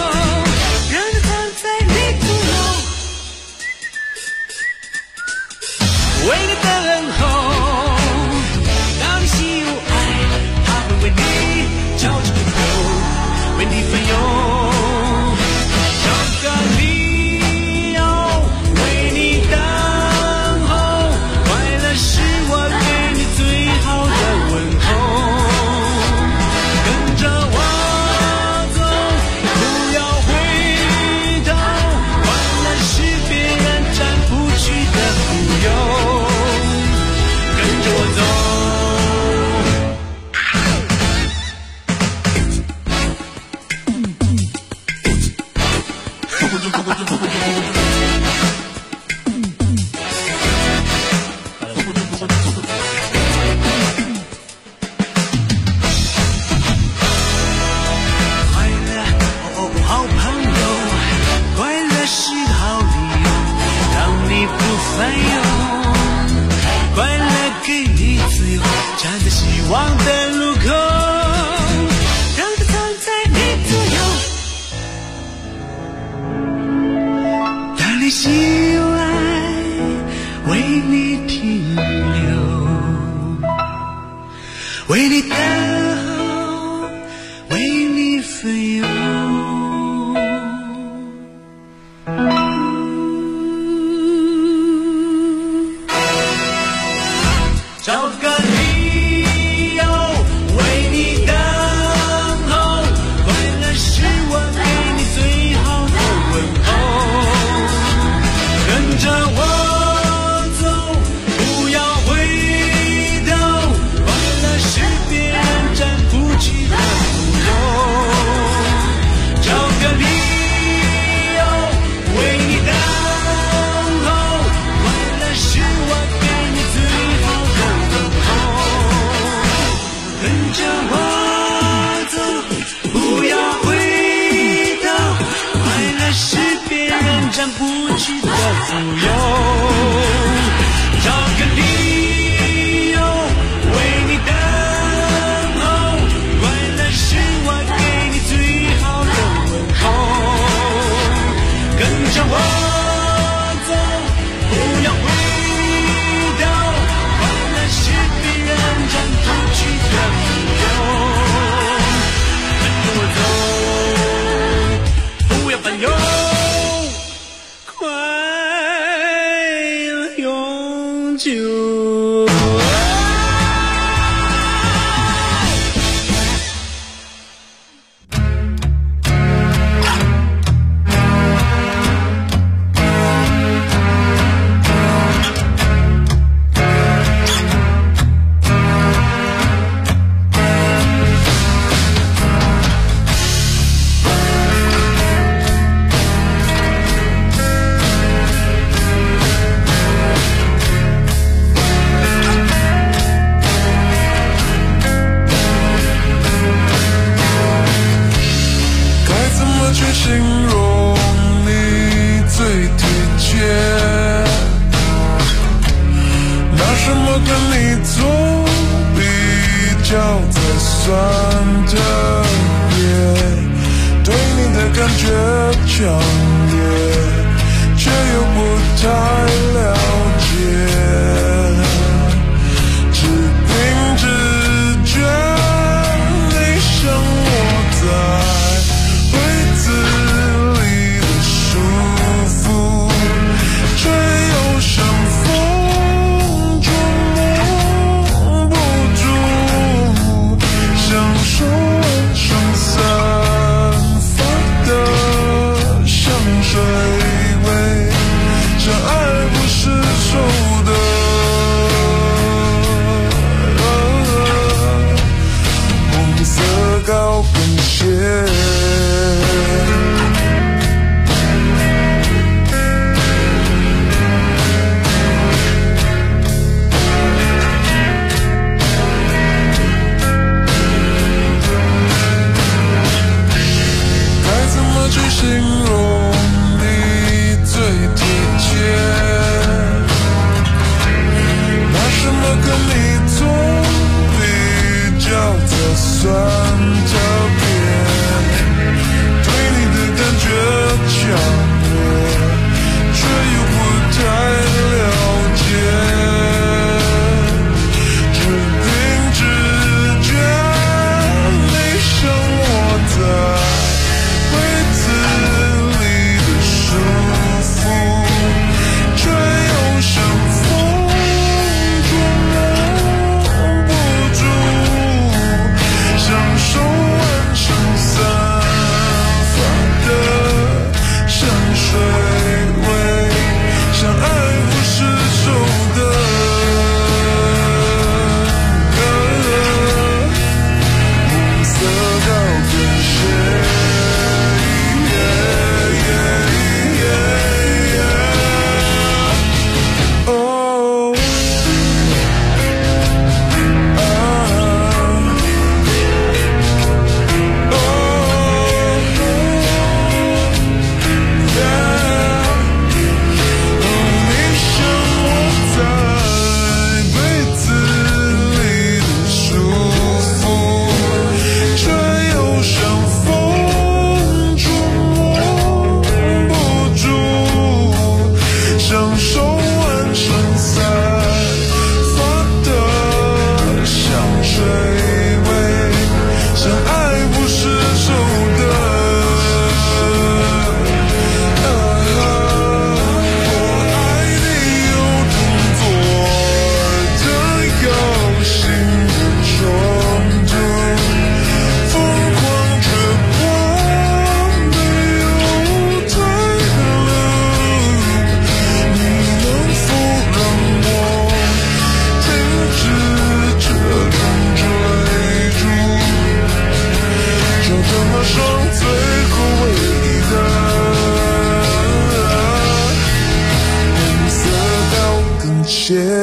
为你等候，当你喜有爱，他会为你交出口，为你分忧。找个理由，为你等候，快乐是我对你最好的问候。跟着我走，不要回头，快乐是别人占不去的富有。为你等候，为你分忧。找个理由，为你等候，快乐是我给你最好的问候。跟着我。占不去的富有，找个理由为你等候，快乐是我给你最好的问候。跟着我走，不要回头，快乐是别人占不去的富有。跟着我走，不要烦忧。是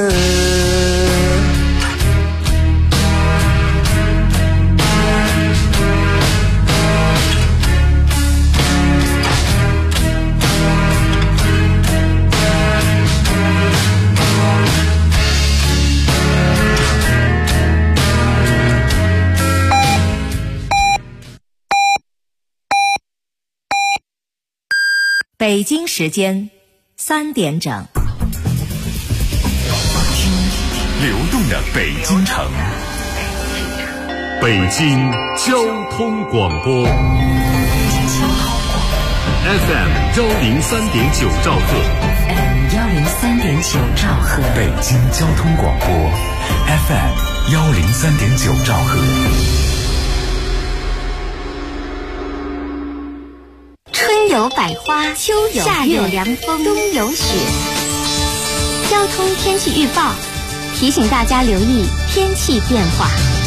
北京时间3点整， 流动的北京城，北京交通广播 FM 103.9兆赫 FM 103.9兆赫， 北京交通广播 FM 103.9兆赫。 春有百花，秋有夏有凉风，冬有雪。交通天气预报提醒大家留意天气变化。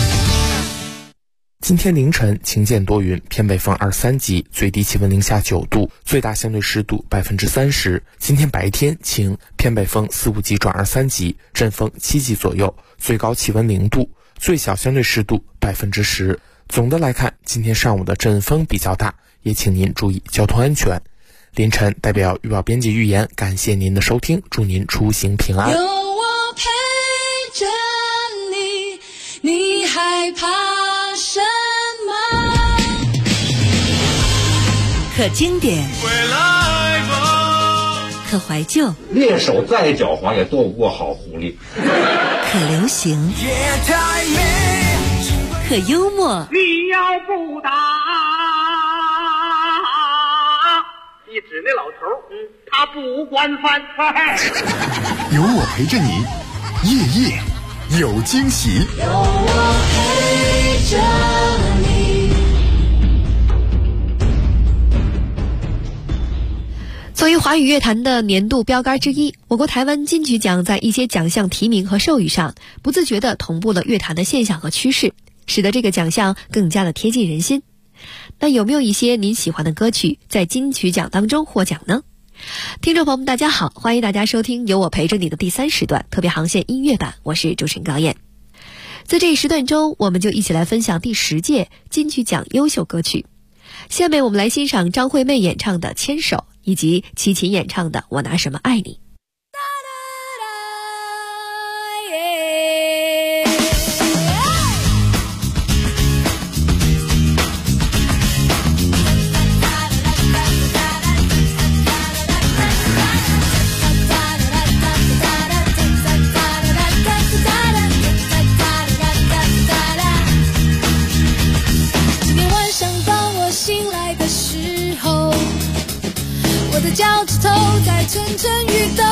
今天凌晨晴间多云，偏北风2、3级，最低气温零下9度，最大相对湿度30%。今天白天晴，偏北风4、5级转2、3级，阵风7级左右，最高气温0度，最小相对湿度10%。总的来看，今天上午的阵风比较大，也请您注意交通安全。凌晨代表预报编辑预言，感谢您的收听，祝您出行平安。 有我陪着你，你害怕什么？ 可经典，可怀旧， 猎手再狡猾也斗不过好狐狸。 可流行，可幽默。 你要不打，你指那老头，他不管饭菜。 有我陪着你，夜夜有惊喜。 有我陪着你。 作为华语乐坛的年度标杆之一，我国台湾金曲奖在一些奖项提名和授予上，不自觉地同步了乐坛的现象和趋势，使得这个奖项更加的贴近人心。那有没有一些您喜欢的歌曲在金曲奖当中获奖呢？听众朋友们大家好，欢迎大家收听有我陪着你的第3时段特别航线音乐版，我是主持人高燕。在这一时段中，我们就一起来分享第10届金曲奖优秀歌曲。下面我们来欣赏张惠妹演唱的《牵手》，以及齐秦演唱的《我拿什么爱你》。 脚趾头在蠢蠢欲动，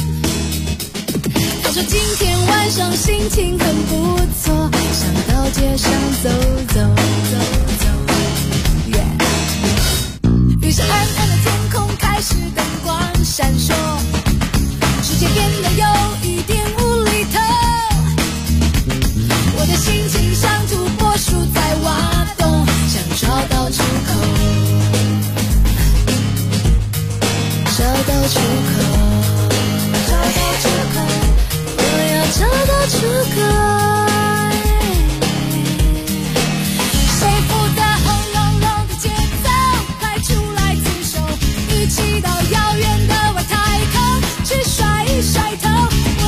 他说今天晚上心情很不错，想到街上走走走走，于是暗暗的天空开始灯光闪烁，世界变得有一点无厘头，我的心情像土拨鼠在挖洞，想找到出口，找到出口，找到出口，我要找到出口。谁负责轰隆隆的节奏？快出来自首，一起到遥远的外太空去甩一甩头。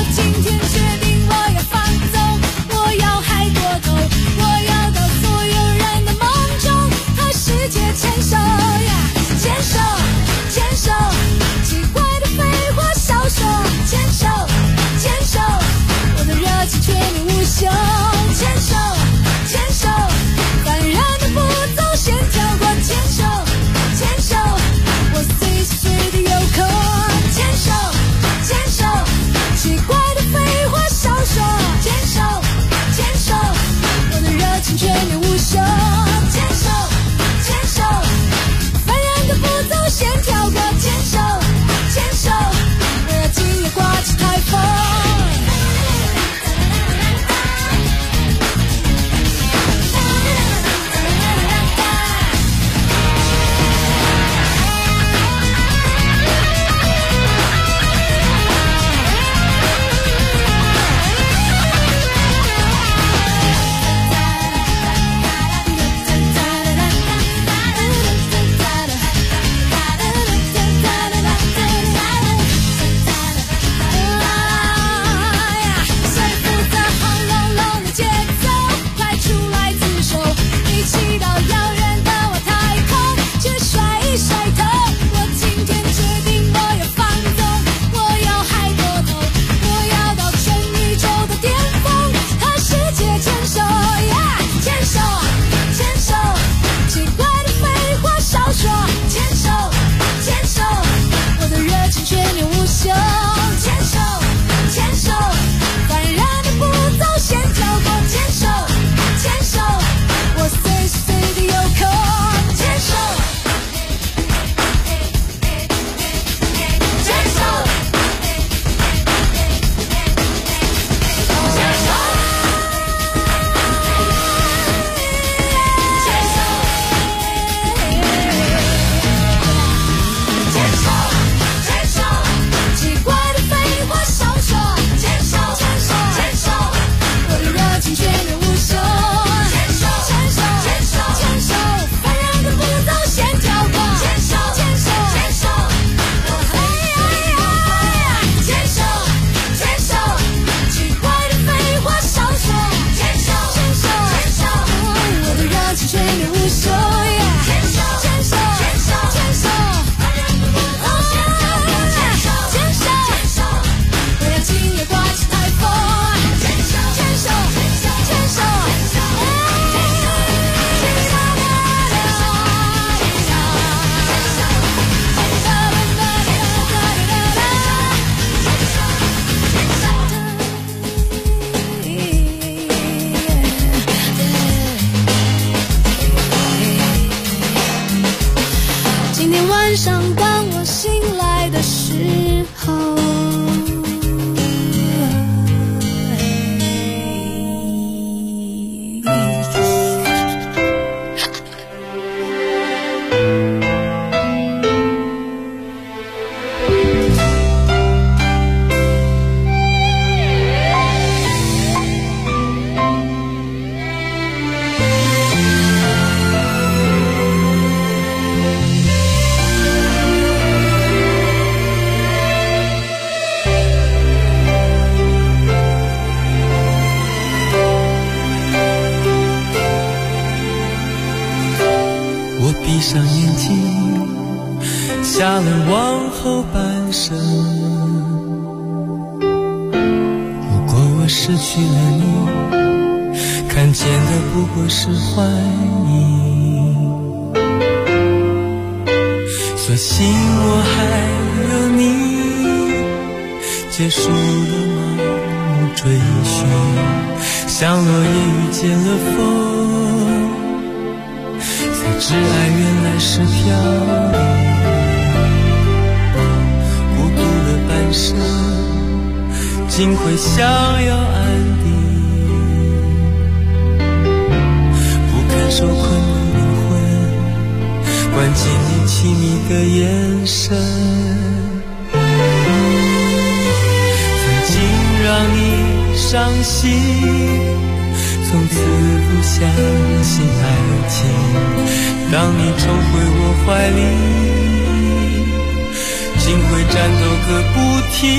上眼睛，下了往后半生。如果我失去了你，看见的不过是幻影。所幸我还有你，结束了盲目追寻，像落叶遇见了风，才知爱原来是飘零。孤独了半生，竟会想要安定，不堪受困的灵魂，关进你亲密的眼神。曾经让你伤心，从此不相信爱情。当你重回我怀里，竟会战斗个不停。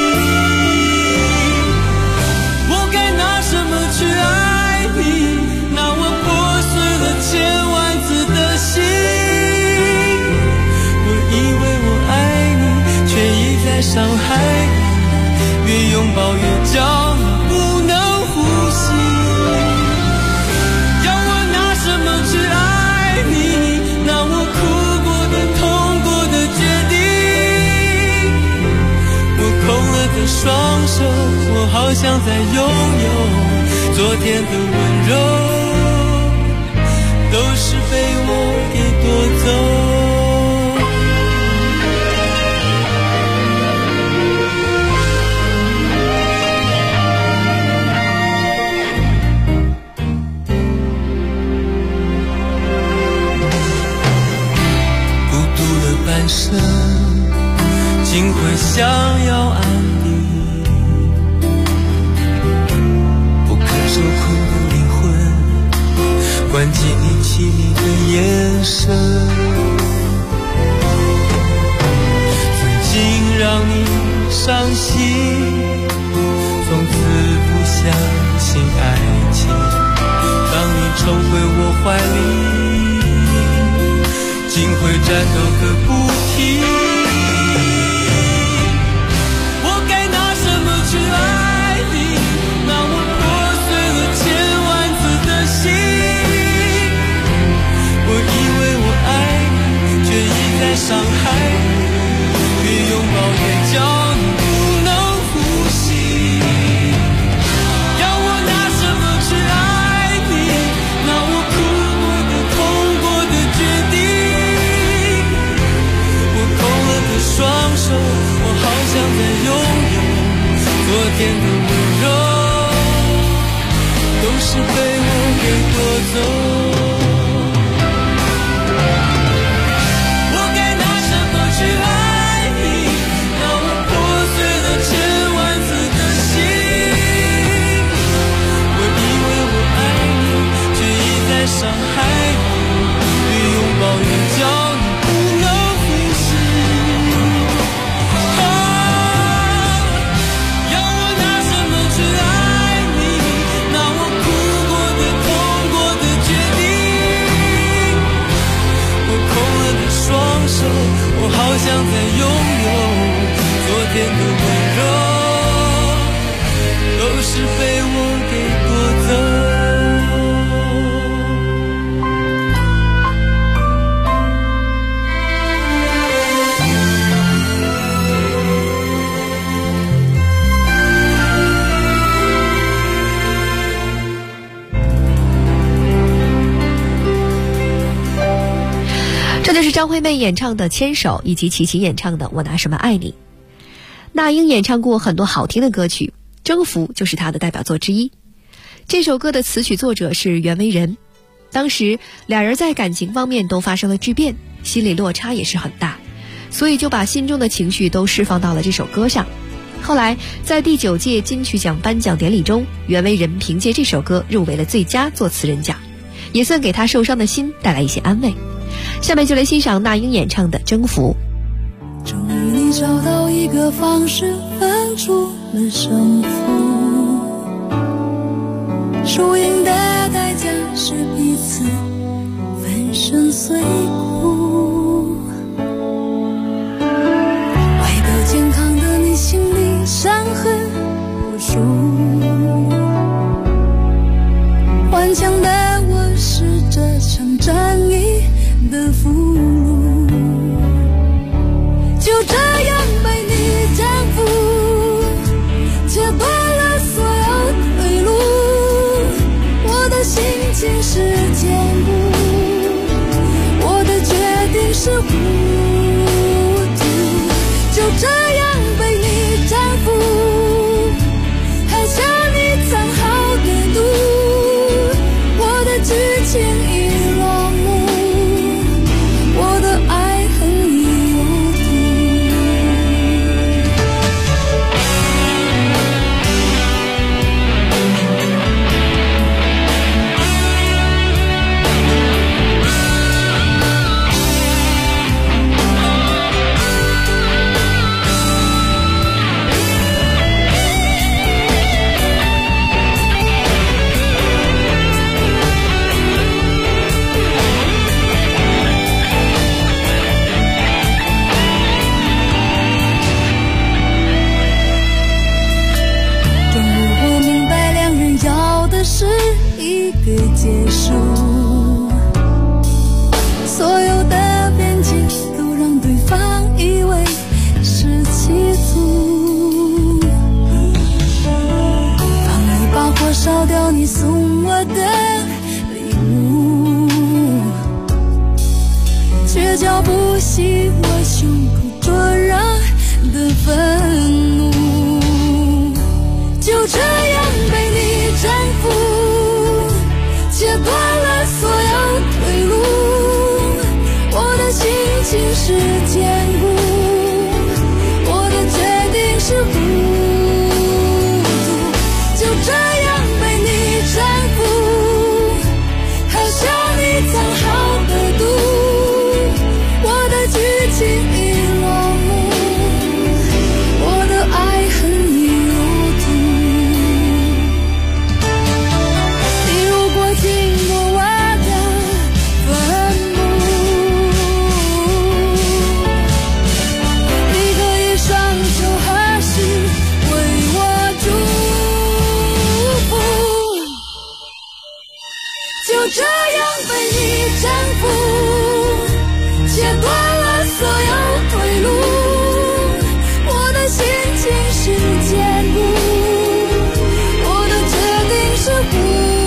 我该拿什么去爱你？那我破碎了千万次的心。我以为我爱你，却一再伤害你，越拥抱越焦虑，不能呼吸。要我拿什么去爱你？那我哭过的、痛过的决定。我空了的双手，我好像在拥有昨天的温柔，都是被我给夺走。半生竟会想要安定，不堪受困的灵魂，关进你亲密的眼神。曾经让你伤心，从此不相信爱情。当你重回我怀里，竟会战斗个不停。我该拿什么去爱你？那我破碎了千万次的心。我以为我爱你，却一再伤害你，越拥抱越焦虑，不能呼吸。要我拿什么去爱你？那我哭过的、痛过的决定。双手，我好像在拥有昨天的温柔，都是被我给夺走。我该拿什么去爱你？那我破碎了千万次的心。我以为我爱你，却一再伤害你，越拥抱越焦虑，不能呼吸。我好像在拥有昨天的温柔，都是被我给夺走。 这就是张惠妹演唱的《牵手》，以及齐秦演唱的《我拿什么爱你》。那英演唱过很多好听的歌曲，《征服》就是她的代表作之一。这首歌的词曲作者是袁惟仁，当时俩人在感情方面都发生了质变，心理落差也是很大，所以就把心中的情绪都释放到了这首歌上。后来在第9届金曲奖颁奖典礼中，袁惟仁凭借这首歌入围了最佳作词人奖，也算给他受伤的心带来一些安慰。下面就来欣赏那英演唱的《征服》。 终于你找到一个方式分出了胜负，输赢的代价是彼此粉身碎骨。 结束，所有的边界都让对方以为是欺负，放一把火烧掉你送我的礼物，却浇不熄我胸口灼热的愤怒，就这样被你征服，切断了所有退路，我的心情是坚固，我的决定是糊涂，就这样被你征服，好像你藏好的毒，我的剧情已落幕，我的爱恨已入土，你如果经过我的坟墓，你可以双手合十为我祝福，就这样被你征服，切断了所有退路，我的心情是坚固，我的决定是糊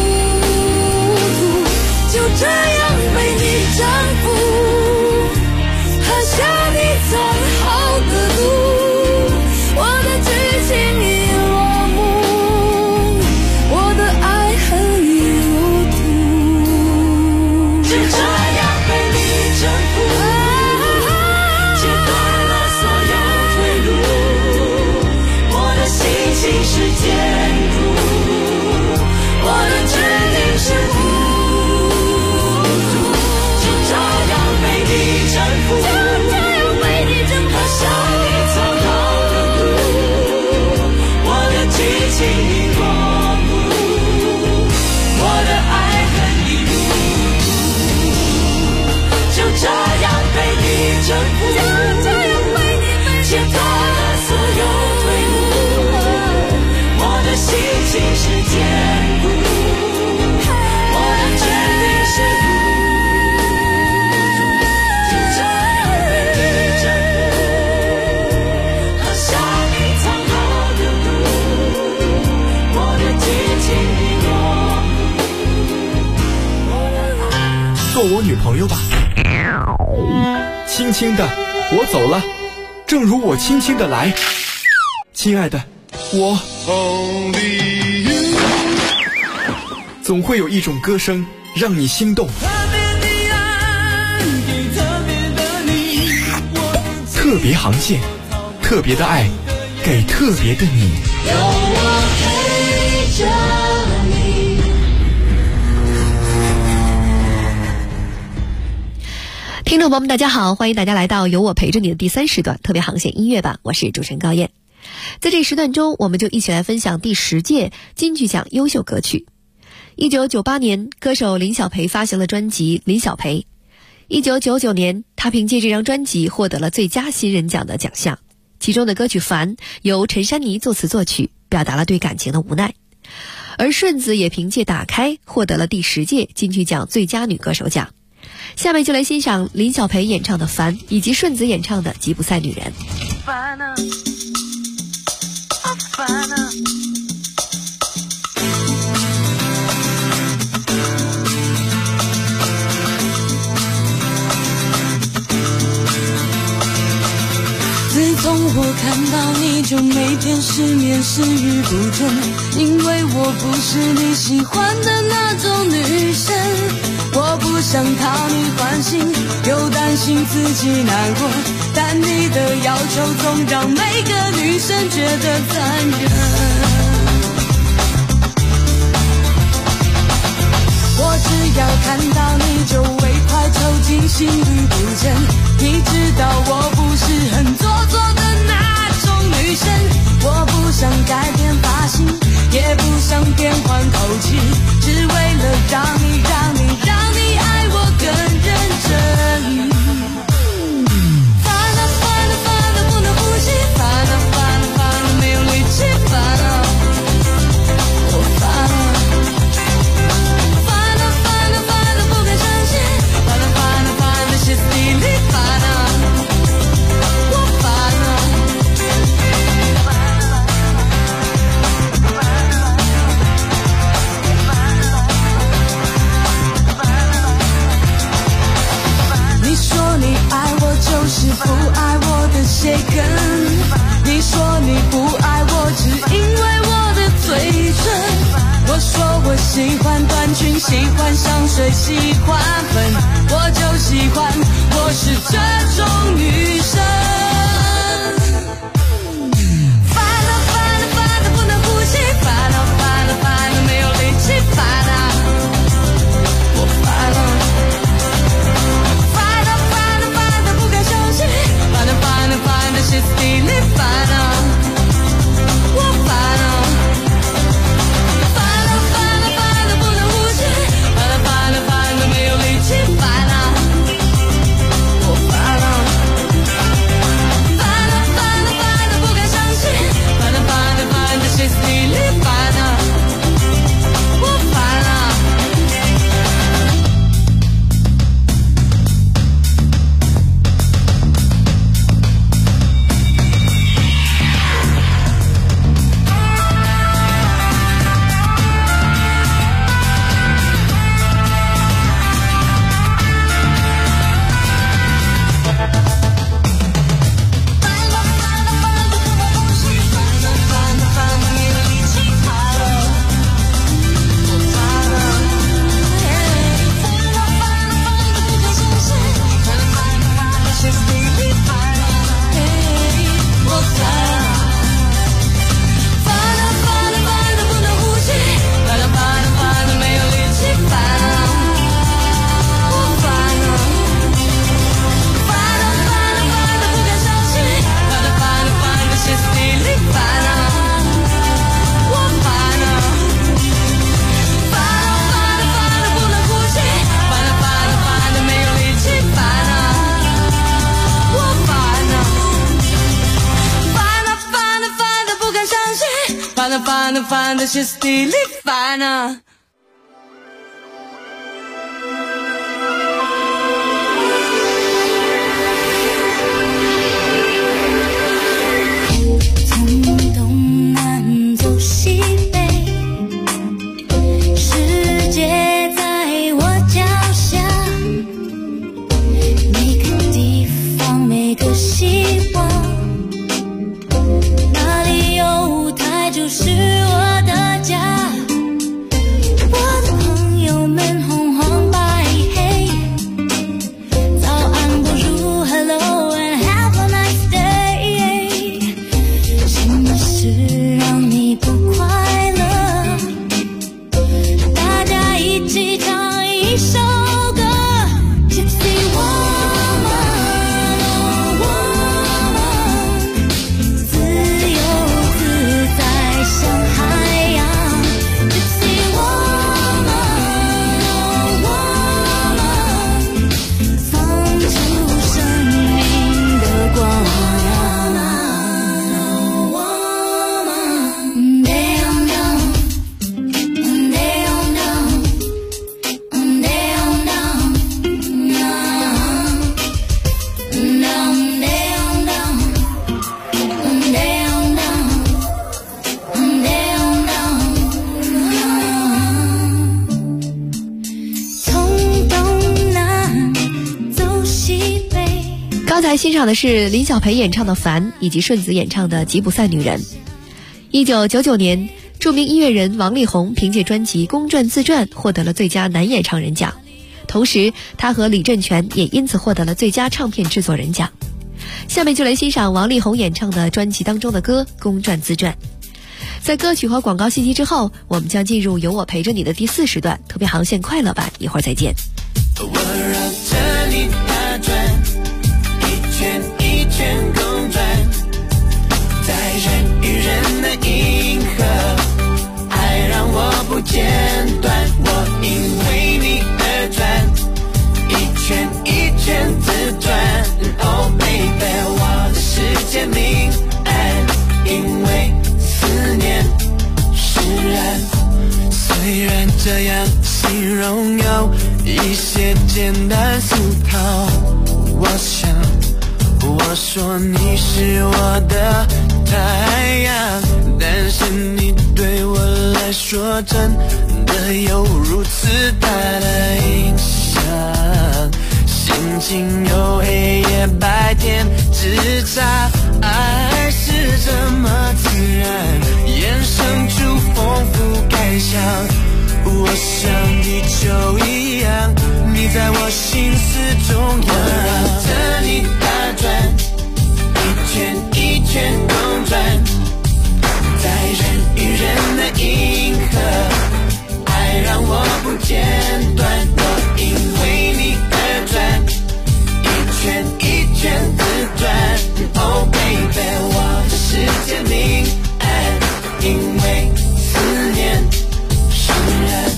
涂，就这样被你征服，好像你藏好的毒，我的剧情已落幕，我的爱恨已入土，就这样被你征服，切断了所有退路，我的心情是坚固，我的决定是糊涂，就这样被你征服，好像你藏好的毒，我的剧情已落幕，我的爱恨已入土，就这样被你征服，切断了所有退路，我的心情是坚固，我的决定是糊涂，就这样被你征服，好像你藏好的毒，我的剧情已落幕， 做我女朋友吧。轻轻的，我走了，正如我轻轻的来。亲爱的，我总会有一种歌声让你心动。特别航线，特别的爱，给特别的你。 有我陪着你。 听众朋友们大家好，欢迎大家来到有我陪着你的第3时段特别航线音乐吧，我是主持人高燕。在这时段中，我们就一起来分享第10届金曲奖优秀歌曲。1998年，歌手林小培发行了专辑《林小培》。1999年，他凭借这张专辑获得了最佳新人奖的奖项，其中的歌曲《烦》由陈珊妮作词作曲，表达了对感情的无奈。而顺子也凭借《打开》获得了第10届金曲奖最佳女歌手奖。下面就来欣赏林小培演唱的《烦》，以及顺子演唱的《吉普赛女人》。 烦啊，好烦啊！自从我看到你，就每天失眠，食欲不振，因为我不是你喜欢的那种女生。我不想讨你欢心，又担心自己难过，但你的要求总让每个女生觉得残忍。我只要看到你就会快抽筋，心律不整。你知道我不是很做作的那种女生，我不想改变发型，也不想变换口气，只为了让你爱我更认真。烦啊烦啊烦啊不能呼吸，烦啊烦啊烦啊没有力气，烦啊我烦啊烦喜欢短裙，喜欢香水，喜欢粉，我就喜欢，我是这种女生。烦啊烦啊烦啊不能呼吸，烦啊烦啊烦啊没有力气，烦啊，我烦啊，烦啊烦啊烦啊不敢相信，烦啊烦啊烦啊歇斯底里，烦啊，我烦啊。烦的歇斯底里，烦啊。 从东南走西北，世界在我脚下，每个地方每个希望，哪里有它就是我的家。我的朋友们红黄白黑，早安不如 Hello and have a nice day。 什么事让你不快乐？大家一起唱一首歌。 Gypsy woman, oh woman， 自由自在像海洋。 Gypsy woman, oh woman， 放出生命的光。 刚才欣赏的是林小培演唱的《烦》，以及顺子演唱的《吉普赛女人》。1999年，著名音乐人王力宏凭借专辑《公转自传》获得了最佳男演唱人奖，同时他和李振权也因此获得了最佳唱片制作人奖。下面就来欣赏王力宏演唱的专辑当中的歌《公转自传》。在歌曲和广告信息之后，我们将进入有我陪着你的第4时段特别航线快乐版，一会儿再见。 我绕着你打转，一圈一圈公转，在人与人的银河，爱让我不间断，我因为你而转，一圈一圈自转。Oh baby， 我的世界明暗，因为思念释然。虽然这样形容有一些简单俗套，我想我说你是我的太阳，但是你对我来说真的有如此大的影响。心情有黑夜白天之差，爱是这么自然，衍生出丰富感想。 像地球一样，你在我心思中央，绕着你打转，一圈一圈公转，在人与人的银河，爱让我不间断，我因为你而转，一圈一圈自转。Oh baby， 我的世界明暗，因为思念释然。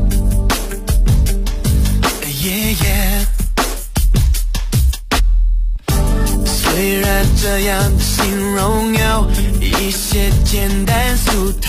虽然这样的形容有一些简单俗套，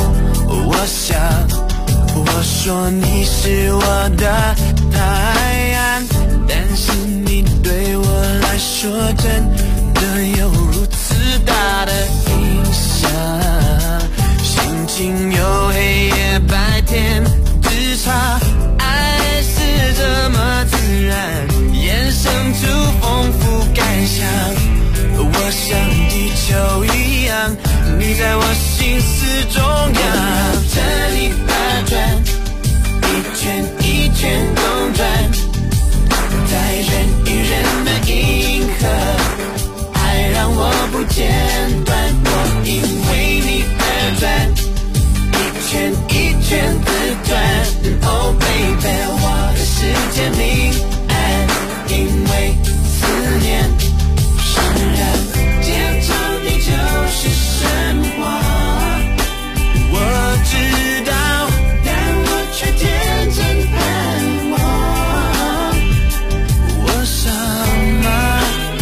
我说你是我的太阳，但是你对我来说真的有如此大的影响。心情有黑夜白天之差，爱是这么自然，衍生出丰富感想。我像地球一样，你在我心思中央，绕着你打转，一圈一圈公转，在人与人的银河，爱让我不间断，我因为你而转，一圈一圈自转。Oh baby， 我的世界明暗，因为思念释然。坚守你就是神话，我知道，但我却天真盼望。我傻吗？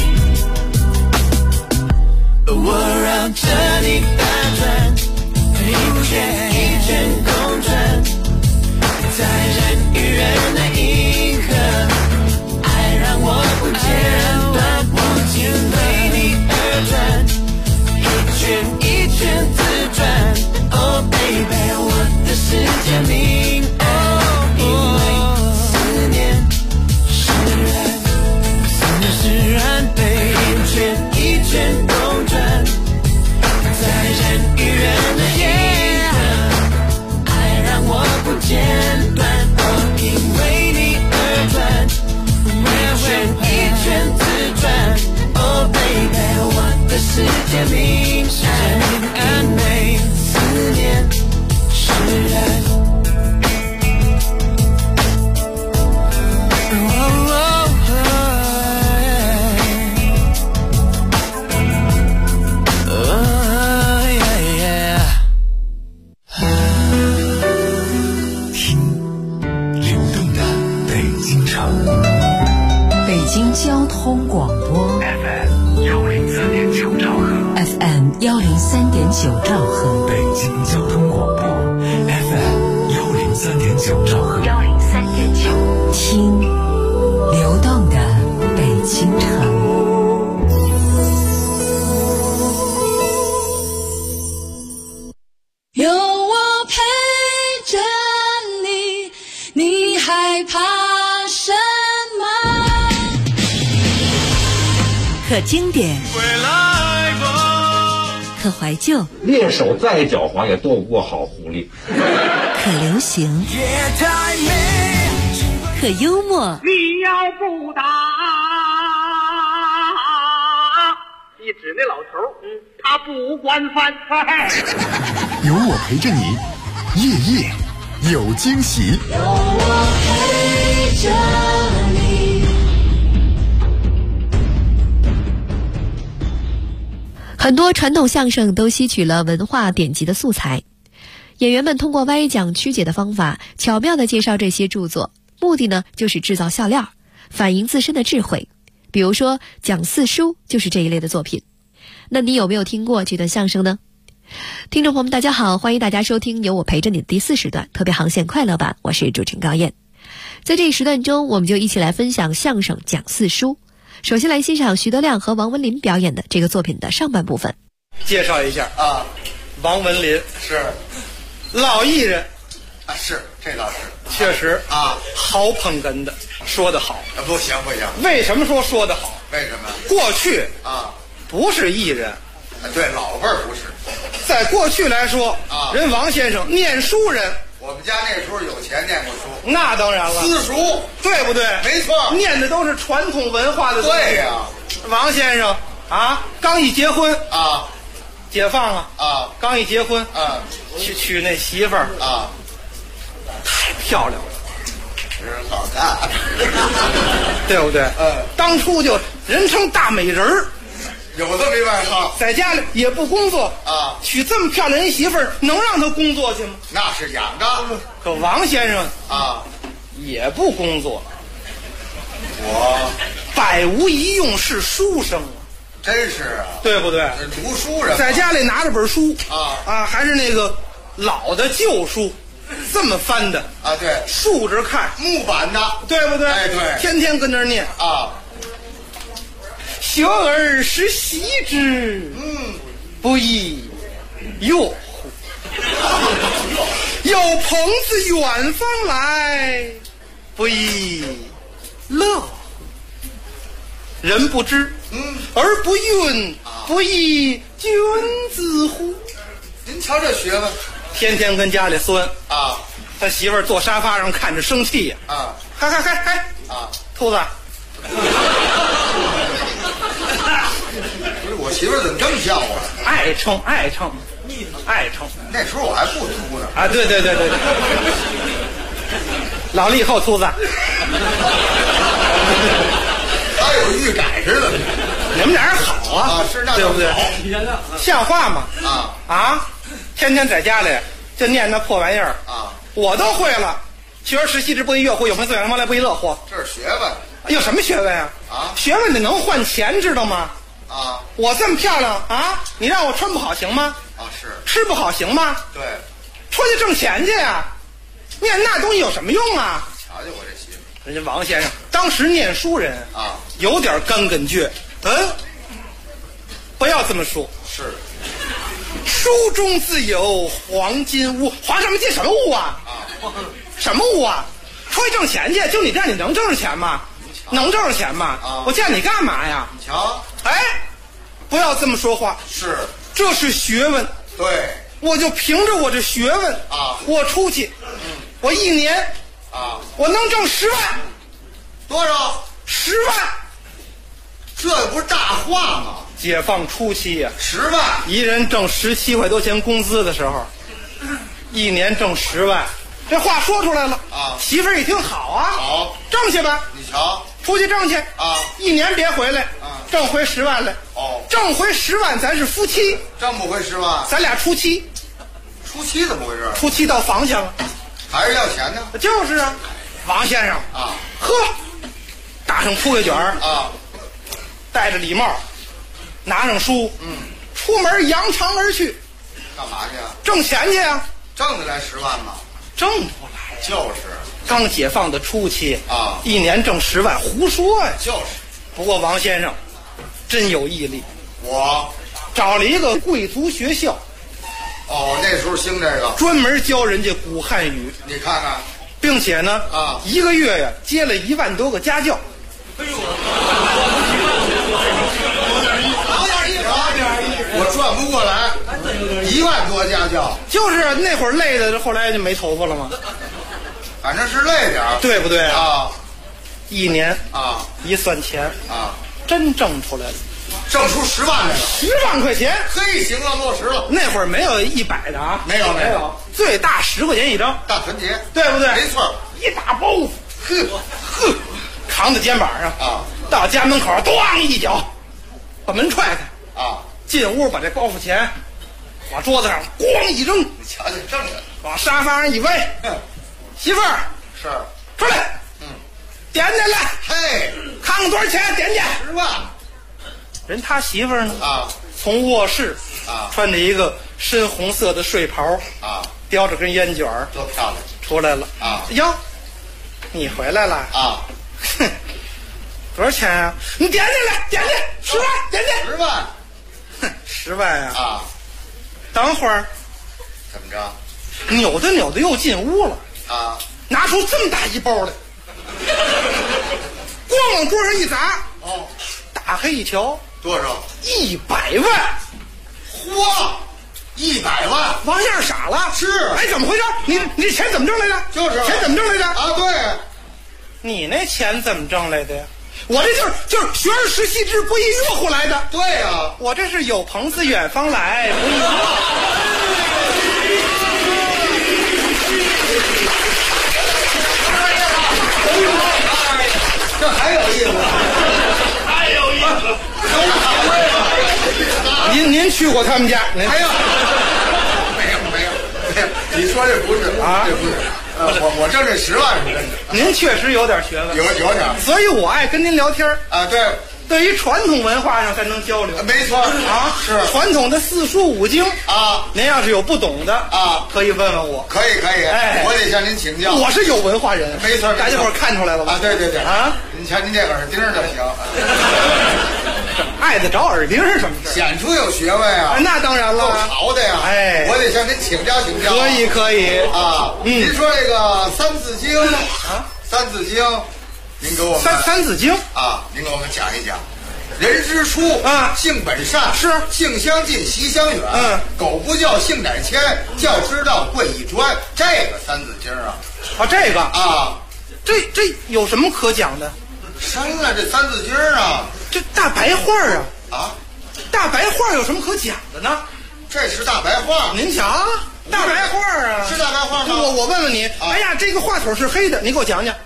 我绕着你打转，一圈一圈公转，在人与人的银河，爱让我不间断，我因为你而转，一圈一圈自转。Oh baby， 我的世界明暗，因为思念释然，思念释然被一圈一圈公转，在人与人的银河，爱让我不间断，我因为你而转，一圈一圈自转。Oh baby， 我的世界明暗，因为思念释然。 交通广播 FM 103.9兆赫 FM 103.9兆赫， 北京交通广播 FM 103.9兆赫 103.9，听流动的北京城。 有我陪着你，你害怕什么？ 可经典，可怀旧， 猎手再狡猾也躲不过好狐狸。 可流行，可幽默。 你要不打，一指那老头，他不惯犯。 有我陪着你，夜夜有惊喜。 有我陪着你。 很多传统相声都吸取了文化典籍的素材，演员们通过歪讲曲解的方法，巧妙地介绍这些著作，目的呢就是制造笑料，反映自身的智慧。比如说讲四书就是这一类的作品。那你有没有听过这段相声呢？听众朋友们大家好，欢迎大家收听由我陪着你的第4时段特别航线快乐版，我是主持人高燕。在这一时段中，我们就一起来分享相声讲四书。首先来欣赏徐德亮和王文林表演的这个作品的上半部分。 介绍一下啊，王文林是老艺人啊，是这倒是确实啊， 好捧哏的，说得好。 不行不行， 为什么说说得好？ 为什么？ 过去啊不是艺人， 对，老辈儿不是。 在过去来说啊， 人王先生念书人， 我们家那时候有钱念过书， 那当然了， 私塾， 对不对？ 没错， 念的都是传统文化的东西。 对呀、 王先生啊，刚一结婚啊， 解放了啊， 刚一结婚啊， 娶那媳妇儿啊， 太漂亮了， 是好看， 对不对？当初就人称大美人儿。 有这么一外号， 在家里也不工作啊， 娶这么漂亮人媳妇儿，能让她工作去吗？ 那是养着。 可王先生啊， 也不工作， 我百无一用是书生啊， 真是啊， 对不对？ 读书人， 在家里拿着本书啊， 还是那个老的旧书，这么翻的啊，对， 竖着看， 木板的， 对不对？ 哎，对， 天天跟那儿念啊。 学而时习之，不亦乐乎？有朋自远方来，不亦乐乎？人不知，而不愠，不亦君子乎？ 您瞧这学问， 天天跟家里孙啊， 他媳妇儿坐沙发上看着生气呀， 啊， 嗨啊，兔子。 不是我媳妇儿怎么这么叫我？ 爱称。 那时候我还不秃呢。 啊，对。老了以后秃子。 他有欲改似的。 你们俩人好啊， 是那对不对？像话吗？天天在家里就念那破玩意儿啊， 我都会了。学而时习之，不亦乐乎？有朋自远方来，不亦乐乎？ 这是学问。 有什么学问啊？学问得能换钱，知道吗？ 啊， 我这么漂亮啊，你让我穿不好行吗？ 啊，是。 吃不好行吗？ 对。 出去挣钱去呀！念那东西有什么用啊？ 瞧瞧我这媳妇。 人家王先生当时念书人啊， 有点干梗倔。不要这么说。 是。 书中自有黄金屋，黄什么金什么屋啊？什么屋啊？出去挣钱去，就你这样，你能挣着钱吗？能挣着钱吗？我见你干嘛呀？ 你瞧， 不要这么说话。 是， 这是学问。 对， 我就凭着我这学问啊， 我出去，我一年啊， 我能挣10万。 多少 ？10万。 这不是大话吗？ 解放初期呀 ，10万， 一人挣17块多钱工资的时候，一年挣10万。这话说出来了啊！ 媳妇儿一听好啊， 好， 挣去吧。 你瞧， 出去挣去啊！ 一年别回来啊， 挣回10万来。 哦， 挣回10万，咱是夫妻。 挣不回10万， 咱俩初七。 初七怎么回事？ 初七到房去了， 还是要钱呢？ 就是啊，王先生啊， 搭上铺盖卷啊， 戴着礼帽，拿上书，出门扬长而去。 干嘛去啊？ 挣钱去啊！ 挣得来10万吗？ 挣不来， 就是刚解放的初期啊， 一年挣10万，胡说呀！ 就是。 不过王先生真有毅力， 我找了一个贵族学校。 哦，那时候兴这个， 专门教人家古汉语。 你看看， 并且呢，一个月呀接了1万多个家教。 哎呦，我转不过来，1万多家教， 就是那会儿累的，后来就没头发了吗？ 反正是累点儿， 对不对啊？ 一年啊， 一算钱啊， 真挣出来了， 挣出10万来了 ，10万块钱， 嘿，行了，落实了。 那会儿没有100的啊， 没有， 最大10块钱一张， 大存钱， 对不对？ 没错， 一大包袱，扛在肩膀上啊， 到家门口咣一脚，把门踹开啊， 进屋把这包袱钱往桌子上咣一扔， 你瞧瞧，挣的， 往沙发上一歪，媳妇儿是出来，点点来， 嘿， 看看多少钱，点点 10万。 人他媳妇儿呢啊， 从卧室啊穿着一个深红色的睡袍啊， 叼着根烟卷儿， 多漂亮出来了啊！ 哟，你回来了啊？ 哼，多少钱啊？你点点来，点点10万，点点 10万， 哼，10万啊！ 啊， 等会儿怎么着？ 扭着扭着又进屋了啊， 拿出这么大一包来，光往桌上一砸， 哦， 打开一瞧， 多少 ？100万！ 嚯， 100万， 王先生傻了。 是， 哎，怎么回事？你这钱怎么挣来的？ 就是钱怎么挣来的？ 啊，对， 你那钱怎么挣来的呀？我这就是学而时习之，不亦乐乎来的。 对呀， 我这是有朋自远方来，不亦乐乎。 这还有意思， 太有意思了。您去过他们家？ 哎呀，没有，你说这不是啊？这不是。我挣这10万是真的。 您确实有点学问， 有点， 所以我爱跟您聊天啊。对， 对于传统文化上才能交流。 没错啊，是传统的4书5经啊。您要是有不懂的啊， 可以问问我。 可以， 哎， 我得向您请教。 我是有文化人， 没错， 大家伙看出来了吧？ 啊，对啊， 您瞧您这耳钉就行。 碍得着耳钉是什么事？ 显出有学问啊！ 那当然了， 够潮的呀！ 哎， 我得向您请教。 可以啊！您说这个《三字经》啊，《三字经》，您给我们三字经啊，您给我们讲一讲。人之初啊，性本善， 是性相近，习相远。狗不教，性乃迁，教之道，贵以专。这个《三字经》啊， 这个啊，这有什么可讲的？ 删了这《三字经》啊， 这大白话啊， 大白话有什么可讲的呢？ 这是大白话， 您瞧，大白话啊， 是大白话吗？ 我问问你，哎呀，这个话筒是黑的，你给我讲讲。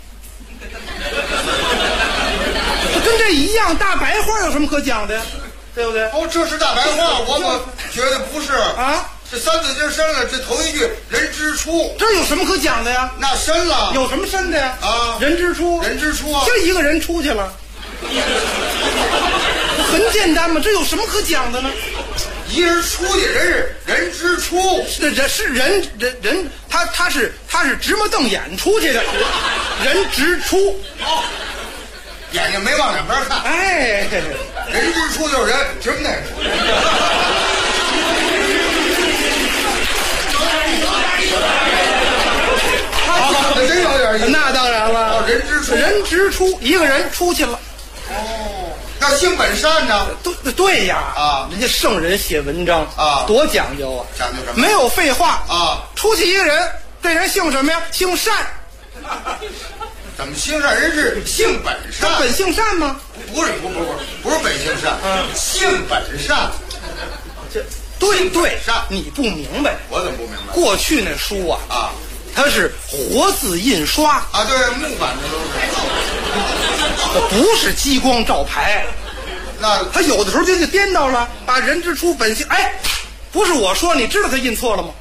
跟这一样，大白话有什么可讲的呀？对不对？ 哦，这是大白话，我觉得不是啊。 这《三字经》深了，这头一句“人之初”， 这有什么可讲的呀？ 那深了， 有什么深的呀？ 啊， 人之初， 人之初啊， 就一个人出去了，很简单嘛，这有什么可讲的呢？ 一人出去，人之初， 人是人，他是直目瞪眼出去的，人之初， 眼睛没往两边看， 哎， 人之初就是人，真的。真有点意思。 那当然了， 人之初， 人之初，一个人出去了。 哦，那性本善呢？ 对呀，啊，人家圣人写文章啊，多讲究啊！ 讲究什么？ 没有废话啊！ 出去一个人，这人姓什么呀？姓单。 怎么姓单？人是性本善， 他本性善吗？ 不是本性善，性本善。 对，你不明白。 我怎么不明白？ 过去那书啊，它是活字印刷啊，对，木板的都是，不是激光照排。 那他有的时候就颠倒了，把人之初本性，哎，不是我说，你知道他印错了吗？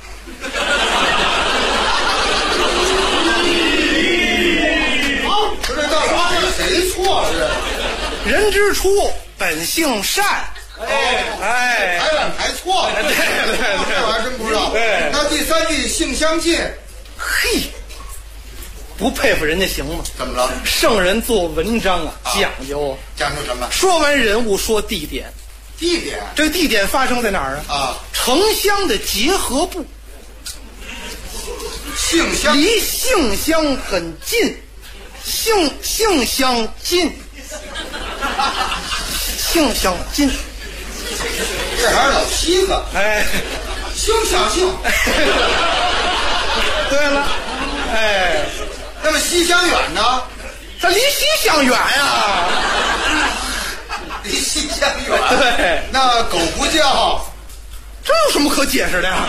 这到底谁错了？ 这人之初本性善。哎， 排版排错了， 对， 这我还真不知道。 对， 那第3句性相近， 嘿，不佩服人家行吗？ 怎么了？ 圣人做文章啊，讲究讲究什么？ 说完人物，说地点。 地点， 这个地点发生在哪儿啊？ 啊， 城乡的结合部。 性相离性乡很近，性相近，性相近。 这还是老七个， 哎， 性相近。 对了，哎， 那么西相远呢？ 它离西相远呀， 离西相远。 对， 那狗不叫， 这有什么可解释的呀？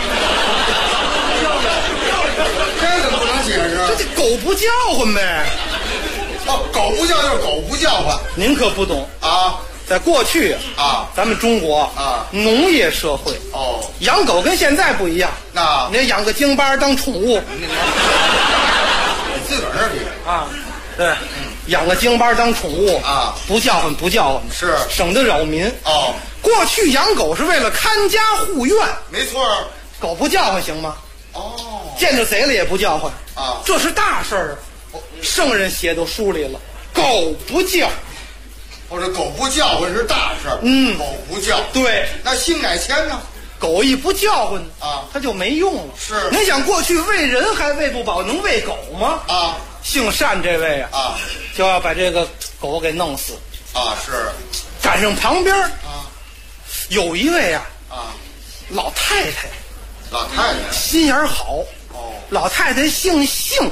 这怎么不能解释？ 这狗不叫唤呗。 哦，狗不叫就是狗不叫唤。 您可不懂啊。 在过去啊， 咱们中国啊， 农业社会哦， 养狗跟现在不一样。 那你养个京巴当宠物， 你自个儿这比啊，对，养个京巴当宠物啊， 不叫唤， 是省得扰民哦。 过去养狗是为了看家护院， 没错， 狗不叫唤行吗？ 哦， 见着贼了也不叫唤啊， 这是大事儿啊。圣人写到书里了，狗不叫。 或者狗不叫唤是大事儿，狗不叫， 对， 那性乃迁呢？ 狗一不叫唤啊， 它就没用了。 是， 你想过去喂人还喂不饱，能喂狗吗？ 啊， 姓单这位啊， 就要把这个狗给弄死啊，是， 赶上旁边啊，有一位啊， 老太太， 老太太心眼儿好。 哦， 老太太姓姓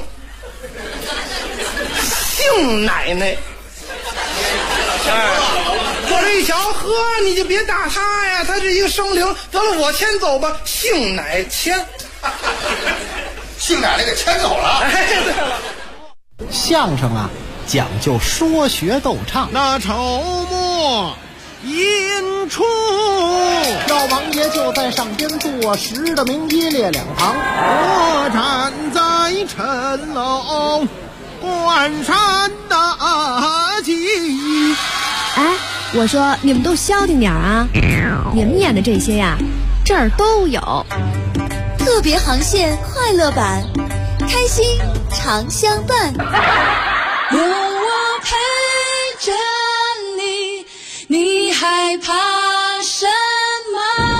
奶奶。我这一想，呵，你就别打他呀，他是一个生灵。得了，我先走吧，姓奶牵。 姓奶奶给牵走了。 哎，对了， 相声啊，讲究说学逗唱。 那筹末引出， 赵王爷就在上边坐实的明一列两旁， 我站在城楼关山大吉。 哎，我说你们都消停点啊！你们演的这些呀，这儿都有。 特别航线快乐版，开心常相伴。 有我陪着你，你害怕什么？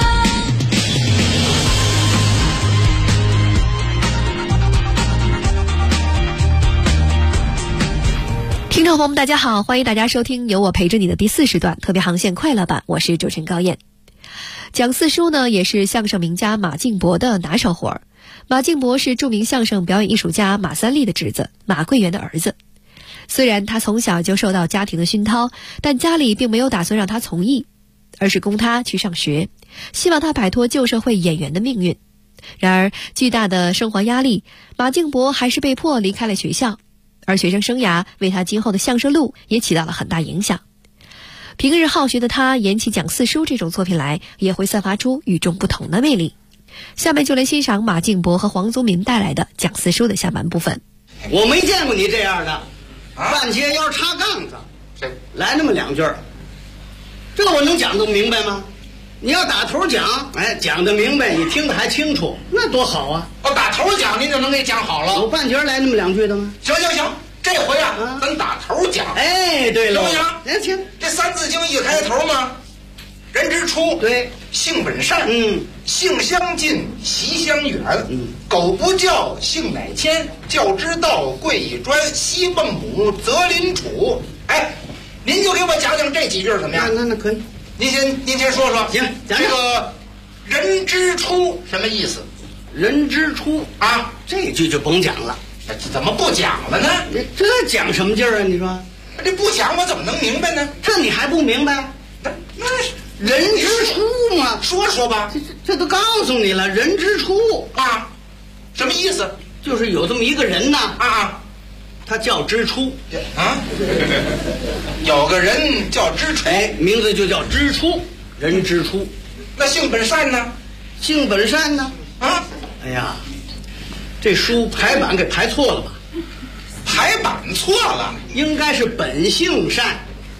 听众朋友们，大家好，欢迎大家收听由我陪着你的第4时段特别航线快乐版，我是主持人高燕。讲四书呢，也是相声名家马敬伯的拿手活儿。马敬伯是著名相声表演艺术家马三立的侄子，马桂元的儿子。虽然他从小就受到家庭的熏陶，但家里并没有打算让他从艺，而是供他去上学，希望他摆脱旧社会演员的命运。然而巨大的生活压力，马敬伯还是被迫离开了学校，而学生生涯为他今后的相声路也起到了很大影响。平日好学的他演起讲四书这种作品来，也会散发出与众不同的魅力。下面就来欣赏马敬伯和黄宗民带来的讲四书的下半部分。 我没见过你这样的，半截腰插杠子，来那么2句儿，这我能讲得明白吗？你要打头讲，哎，讲得明白，你听得还清楚，那多好啊！ 打头讲您就能给讲好了。 有半截来那么2句的吗？ 行，这回啊，咱打头讲。 哎，对了， 行不行？ 哎，行。 这三字经一开头嘛，人之初， 对， 性本善，性相近，习相远，苟不教，性乃迁，教之道，贵以专，昔孟母，择邻处。哎，您就给我讲讲这几句怎么样？ 那可以。 您先说说。 行，讲这个人之初什么意思？ 人之初啊， 这句就甭讲了。 怎么不讲了呢？ 这讲什么劲儿啊？你说这不讲我怎么能明白呢？ 这你还不明白？ 那人之初嘛， 说说吧。 这都告诉你了，人之初啊，什么意思？ 就是有这么一个人呐啊， 他叫之初啊，有个人叫之初， 哎，名字就叫之初，人之初。 那性本善呢？ 性本善呢？ 啊， 哎呀，这书排版给排错了吧？ 排版错了， 应该是本性善。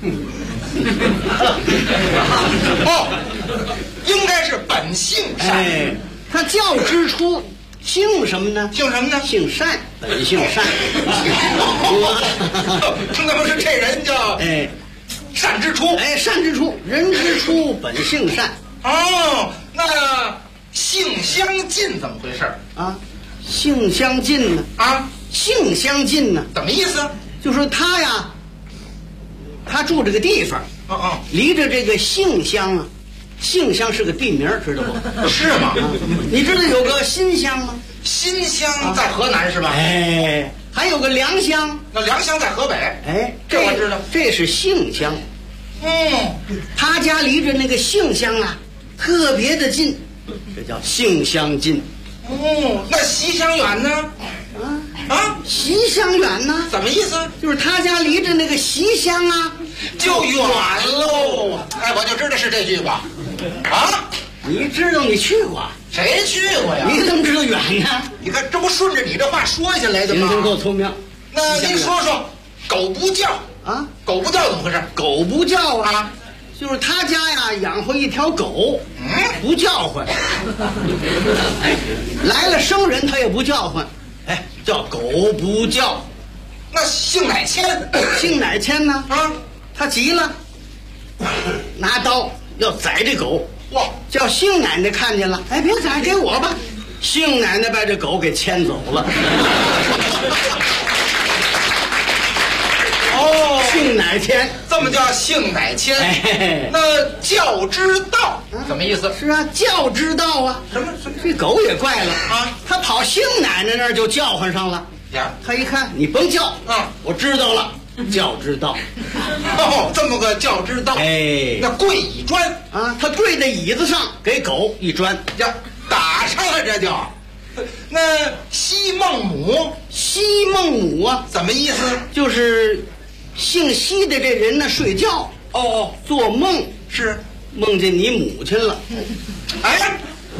应该是本性善。 哎，他叫之初，姓什么呢？ 姓什么呢？ 姓单，本性善。 那不是这人叫善之初？ 哎，善之初，人之初，本性善。 哦，那性相近怎么回事啊？性相近呢？ 啊， 性相近呢？ 怎么意思？ 就说他呀，他住这个地方，离着这个杏乡啊，杏乡是个地名，知道不？ 是吗？ 你知道有个新乡吗？ 新乡在河南是吧？ 哎，还有个良乡， 那良乡在河北。 哎， 这我知道， 这是杏乡。他家离着那个杏乡啊，特别的近，这叫性相近。 那习相远呢？ 习相远呢？ 怎么意思？ 就是他家离着那个习乡啊， 就远喽。哎，我就知道是这句话。啊， 你知道你去过？ 谁去过呀？ 你怎么知道远呢？ 你看，这不顺着你这话说下来的吗？ 您够聪明。 那您说说，狗不叫啊？ 狗不叫怎么回事？ 狗不叫啊，就是他家呀养活一条狗，不叫唤。来了生人他也不叫唤，哎，叫狗不叫。 那姓乃迁， 姓乃迁呢？ 啊， 他急了，拿刀要宰这狗。 哇！ 叫姓奶奶看见了，哎，别宰，给我吧。姓奶奶把这狗给牵走了。 哦， 姓乃迁， 这么叫姓乃迁。那教之道， 什么意思？ 是啊，叫知道啊。 什么？ 这狗也怪了啊！ 他跑杏奶奶那儿就叫唤上了。 呀， 他一看你甭叫，我知道了，叫知道。 哦，这么个叫知道。 哎， 那跪一砖啊，他跪在椅子上给狗一砖， 呀，打上了这就。那西孟母， 西孟母啊， 怎么意思？ 就是姓西的这人呢，睡觉做梦是梦见你母亲了。 哎，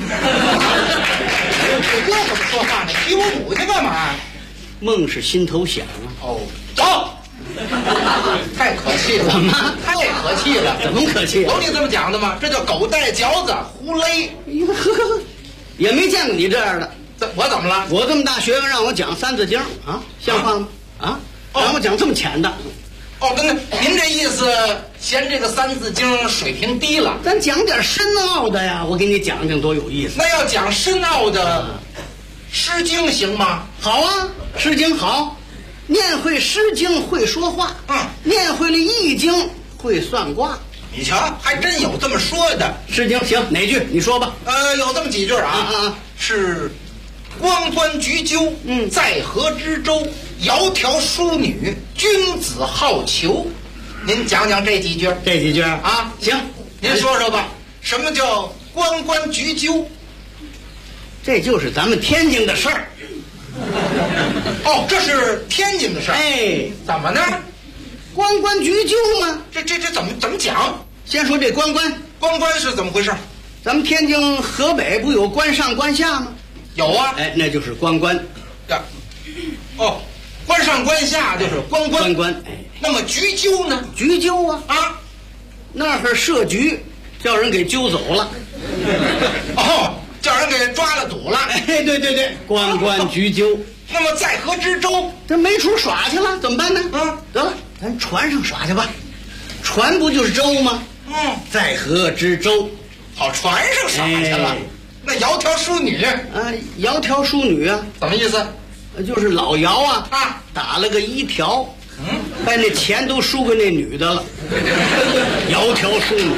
这怎么说话呢？提我母亲干嘛？ 梦是心头想啊。 哦，走。太可气了！ 怎么？ 太可气了！ 怎么可气？ 有你这么讲的吗？这叫狗带嚼子，胡勒。 也没见过你这样的。 我怎么了？ 我这么大学问让我讲三字经啊，像话吗？啊，让我讲这么浅的。 哦，那您这意思嫌这个三字经水平低了？ 咱讲点深奥的呀，我给你讲讲多有意思。 那要讲深奥的，诗经行吗？ 好啊，诗经好，念会诗经会说话，念会了易经会算卦。 你瞧，还真有这么说的。 诗经行哪句？你说吧。 有这么几句啊，是关关雎鸠，在河之洲，窈窕淑女，君子好逑。您讲讲这几句。 这几句啊，行， 您说说吧。什么叫关关雎鸠？ 这就是咱们天津的事儿。 哦，这是天津的事儿。 哎， 怎么呢？ 关关雎鸠吗？ 这怎么讲？ 先说这关关是怎么回事？ 咱们天津河北不有关上关下吗？ 有啊。 哎，那就是关关。 呀，哦，关上关下就是关关。 哎， 那么雎鸠呢？ 雎鸠啊，那儿设局，叫人给揪走了。 哦，叫人给抓了赌了。 哎，对，关关雎鸠。 那么在河之洲， 这没处耍去了，怎么办呢？得了，咱船上耍去吧。船不就是舟吗？在河之洲， 好，船上耍去了。哎，那窈窕淑女啊，窈窕淑女啊， 什么意思？ 就是老姚啊，打了个一条，把那钱都输给那女的了。窈窕淑女。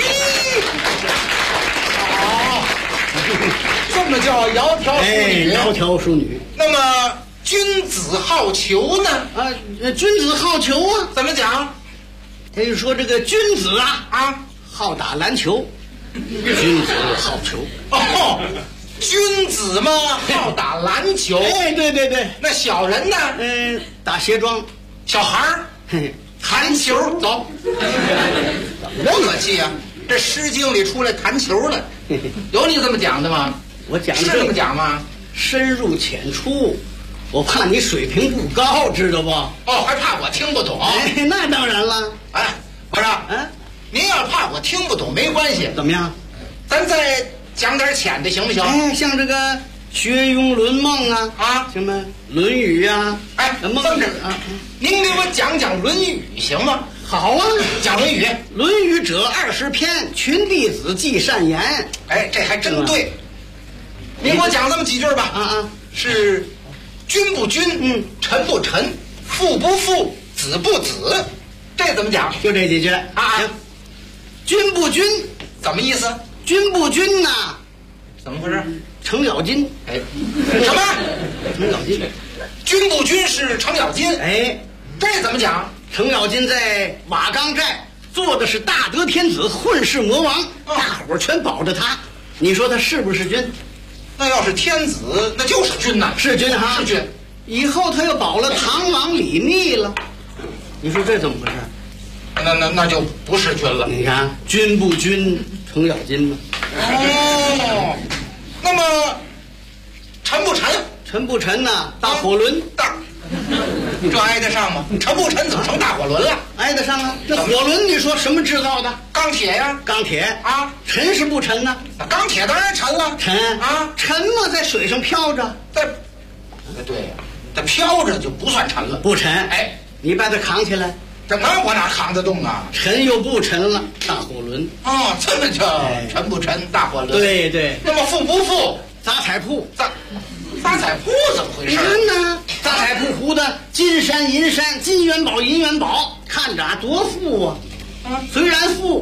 哦，这么叫窈窕淑女？ 窈窕淑女。 那么君子好逑呢？ 君子好逑啊， 怎么讲？ 他就说这个君子好打篮球，君子好逑。 哦，君子嘛好打篮球。 哎，对。 那小人呢？ 打鞋庄。 小孩儿弹球。走。多可气啊！这《诗经》里出来弹球了，有你这么讲的吗？ 我讲是这么讲吗？ 深入浅出，我怕你水平不高，知道不？ 哦，还怕我听不懂？ 哎，那当然了。 哎，不是，您要怕我听不懂没关系。 怎么样？ 咱再讲点浅的行不行？ 哎，像这个学庸论孟什么《论语》啊， 孟子啊，您给我讲讲《论语》行吗？ 好啊， 讲《论语》。 论语者20篇，群弟子记善言。 哎，这还真对。您给我讲这么几句吧。是君不君，臣不臣，父不父，子不子。这怎么讲？ 就这几句行。君不君怎么意思？ 君不君呐， 怎么回事？ 程咬金。 哎，什么？ 程咬金。 君不君是程咬金。 哎， 这怎么讲？ 程咬金在瓦岗寨做的是大德天子，混世魔王，大伙儿全保着他。你说他是不是君？ 那要是天子，那就是君呐。 是君哈， 是君。 以后他又保了唐王李密了，你说这怎么回事？ 那就不是君了。 你看，君不君，程咬金吗？ 哦，那么臣不臣？ 臣不臣呐，大火轮。 这挨得上吗？臣不臣怎么成大火轮了？ 挨得上啊！这火轮你说什么制造的？ 钢铁呀， 钢铁啊，沉是不沉呢？ 那钢铁当然沉了， 沉啊，沉嘛，在水上飘着。 对呀，这飘着就不算沉了， 不沉。 哎， 你把它扛起来， 这能我哪扛得动啊？ 沉又不沉了，大火轮。 哦，这么叫沉不沉大火轮？ 对。 那么富不富？ 杂彩铺。 杂彩铺怎么回事？ 你看呐，杂彩铺糊的金山银山，金元宝银元宝，看着多富啊！虽然富，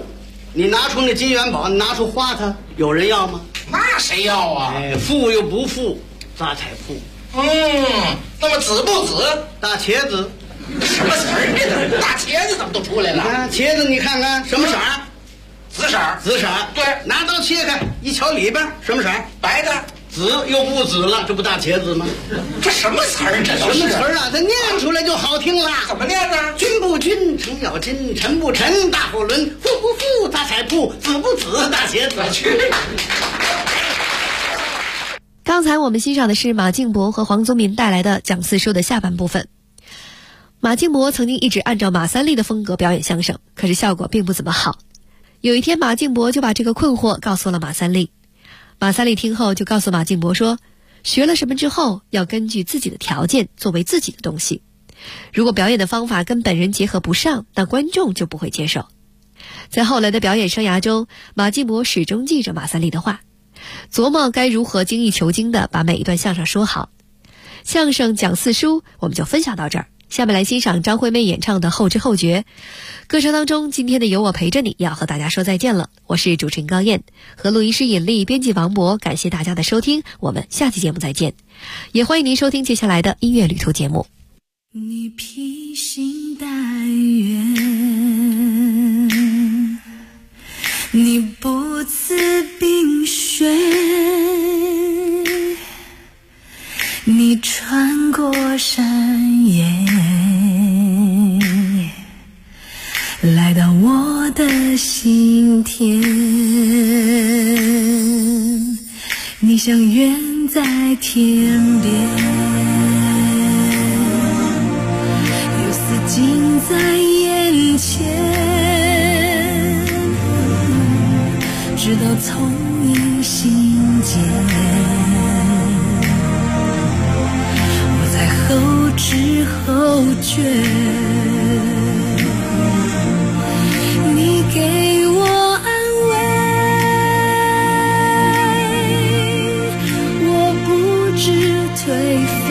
你拿出那金元宝，你拿出花它，有人要吗？ 那谁要啊？ 哎，富又不富，扎彩铺。 那么紫不紫？ 大茄子。 什么词儿这大茄子怎么都出来了？ 啊，茄子你看看什么色儿？ 紫色儿。 紫色儿。 对， 拿刀切开，一瞧里边什么色儿？ 白的。 紫又不紫了，这不大茄子吗？ 这什么词儿？这什么词儿啊？它念出来就好听了。 怎么念呢？ 君不君，臣要金，臣不臣，大火轮，富不富，大彩铺，紫不紫，大茄子。去。 刚才我们欣赏的是马敬伯和黄宗民带来的蒋四书的下半部分。马敬伯曾经一直按照马三立的风格表演相声，可是效果并不怎么好。有一天，马敬伯就把这个困惑告诉了马三立。马三立听后就告诉马敬伯说，学了什么之后要根据自己的条件作为自己的东西，如果表演的方法跟本人结合不上，那观众就不会接受。在后来的表演生涯中，马敬伯始终记着马三立的话，琢磨该如何精益求精地把每一段相声说好。相声讲四书我们就分享到这儿，下面来欣赏张惠妹演唱的《后知后觉》。歌声当中，今天的有我陪着你要和大家说再见了，我是主持人高燕，和录音师尹丽，编辑王博，感谢大家的收听，我们下期节目再见，也欢迎您收听接下来的音乐旅途节目。 你披星戴月，你不辞冰雪，你穿过山岩，来到我的心田。你像远在天边，有似近在眼前，直到从你心间，我在后知后觉。你给我安慰，我不知颓废。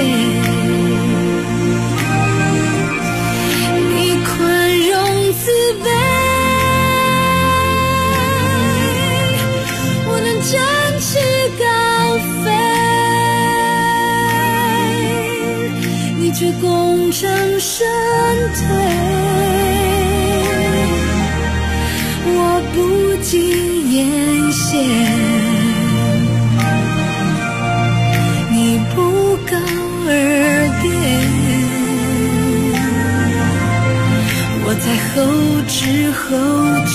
你宽容慈悲，我能展翅高飞，你却功成身退。我不禁艳羡，你不告而别，我在后知后觉。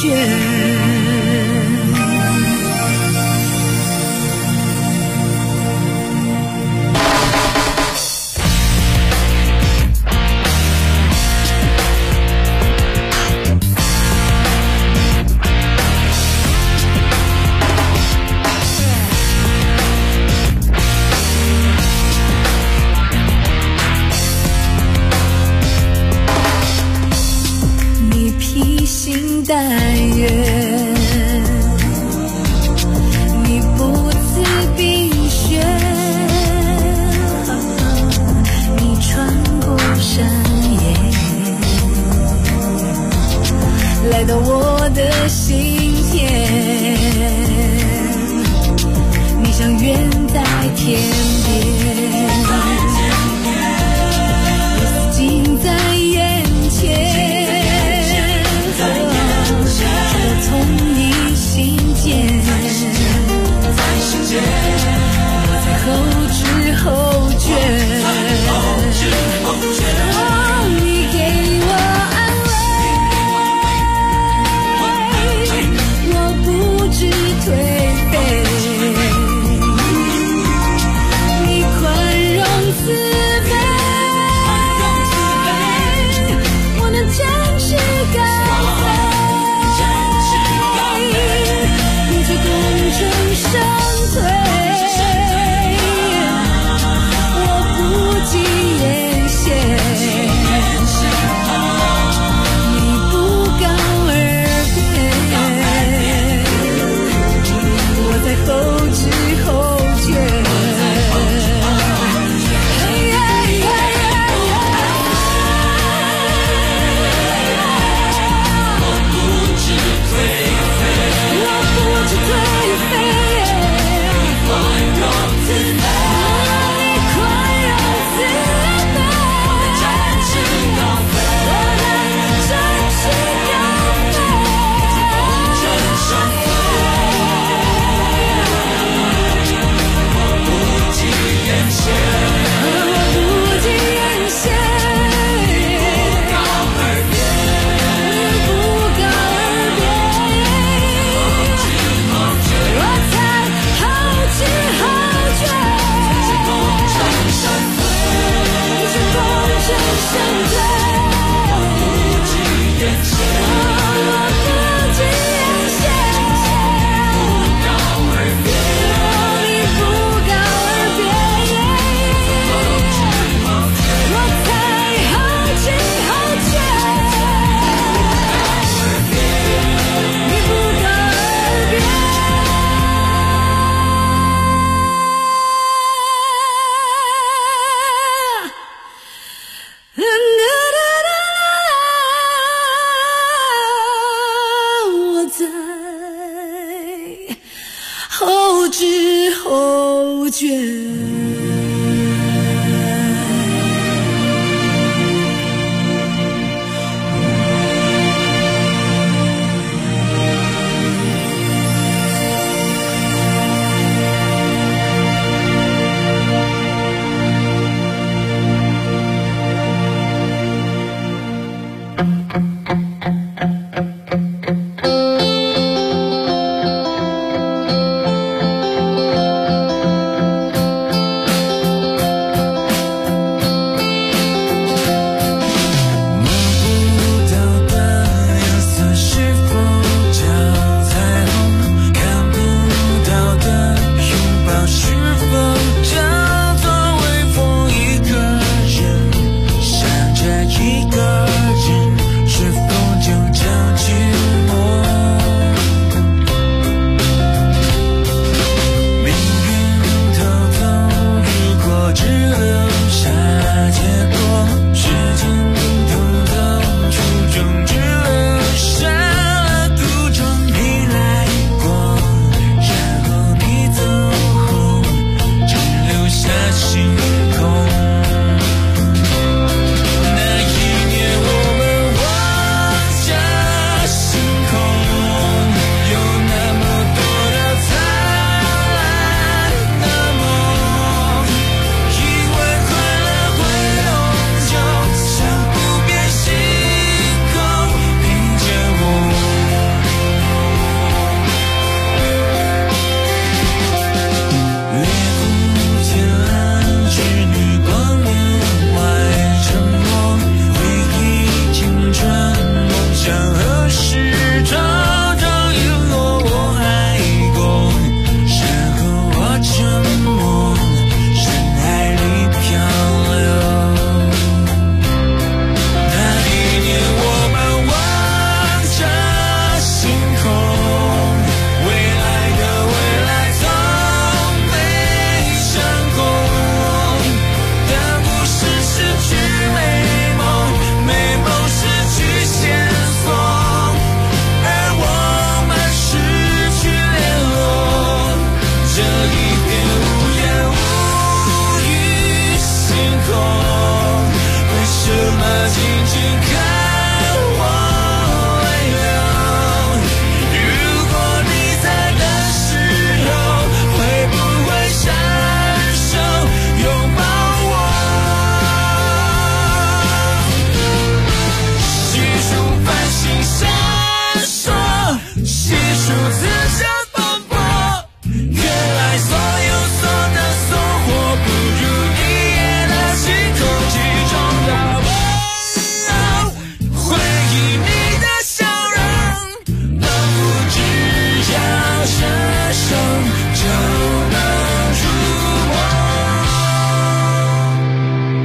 但愿你不辞冰雪，你穿过山岩，来到我的心田。你像远在天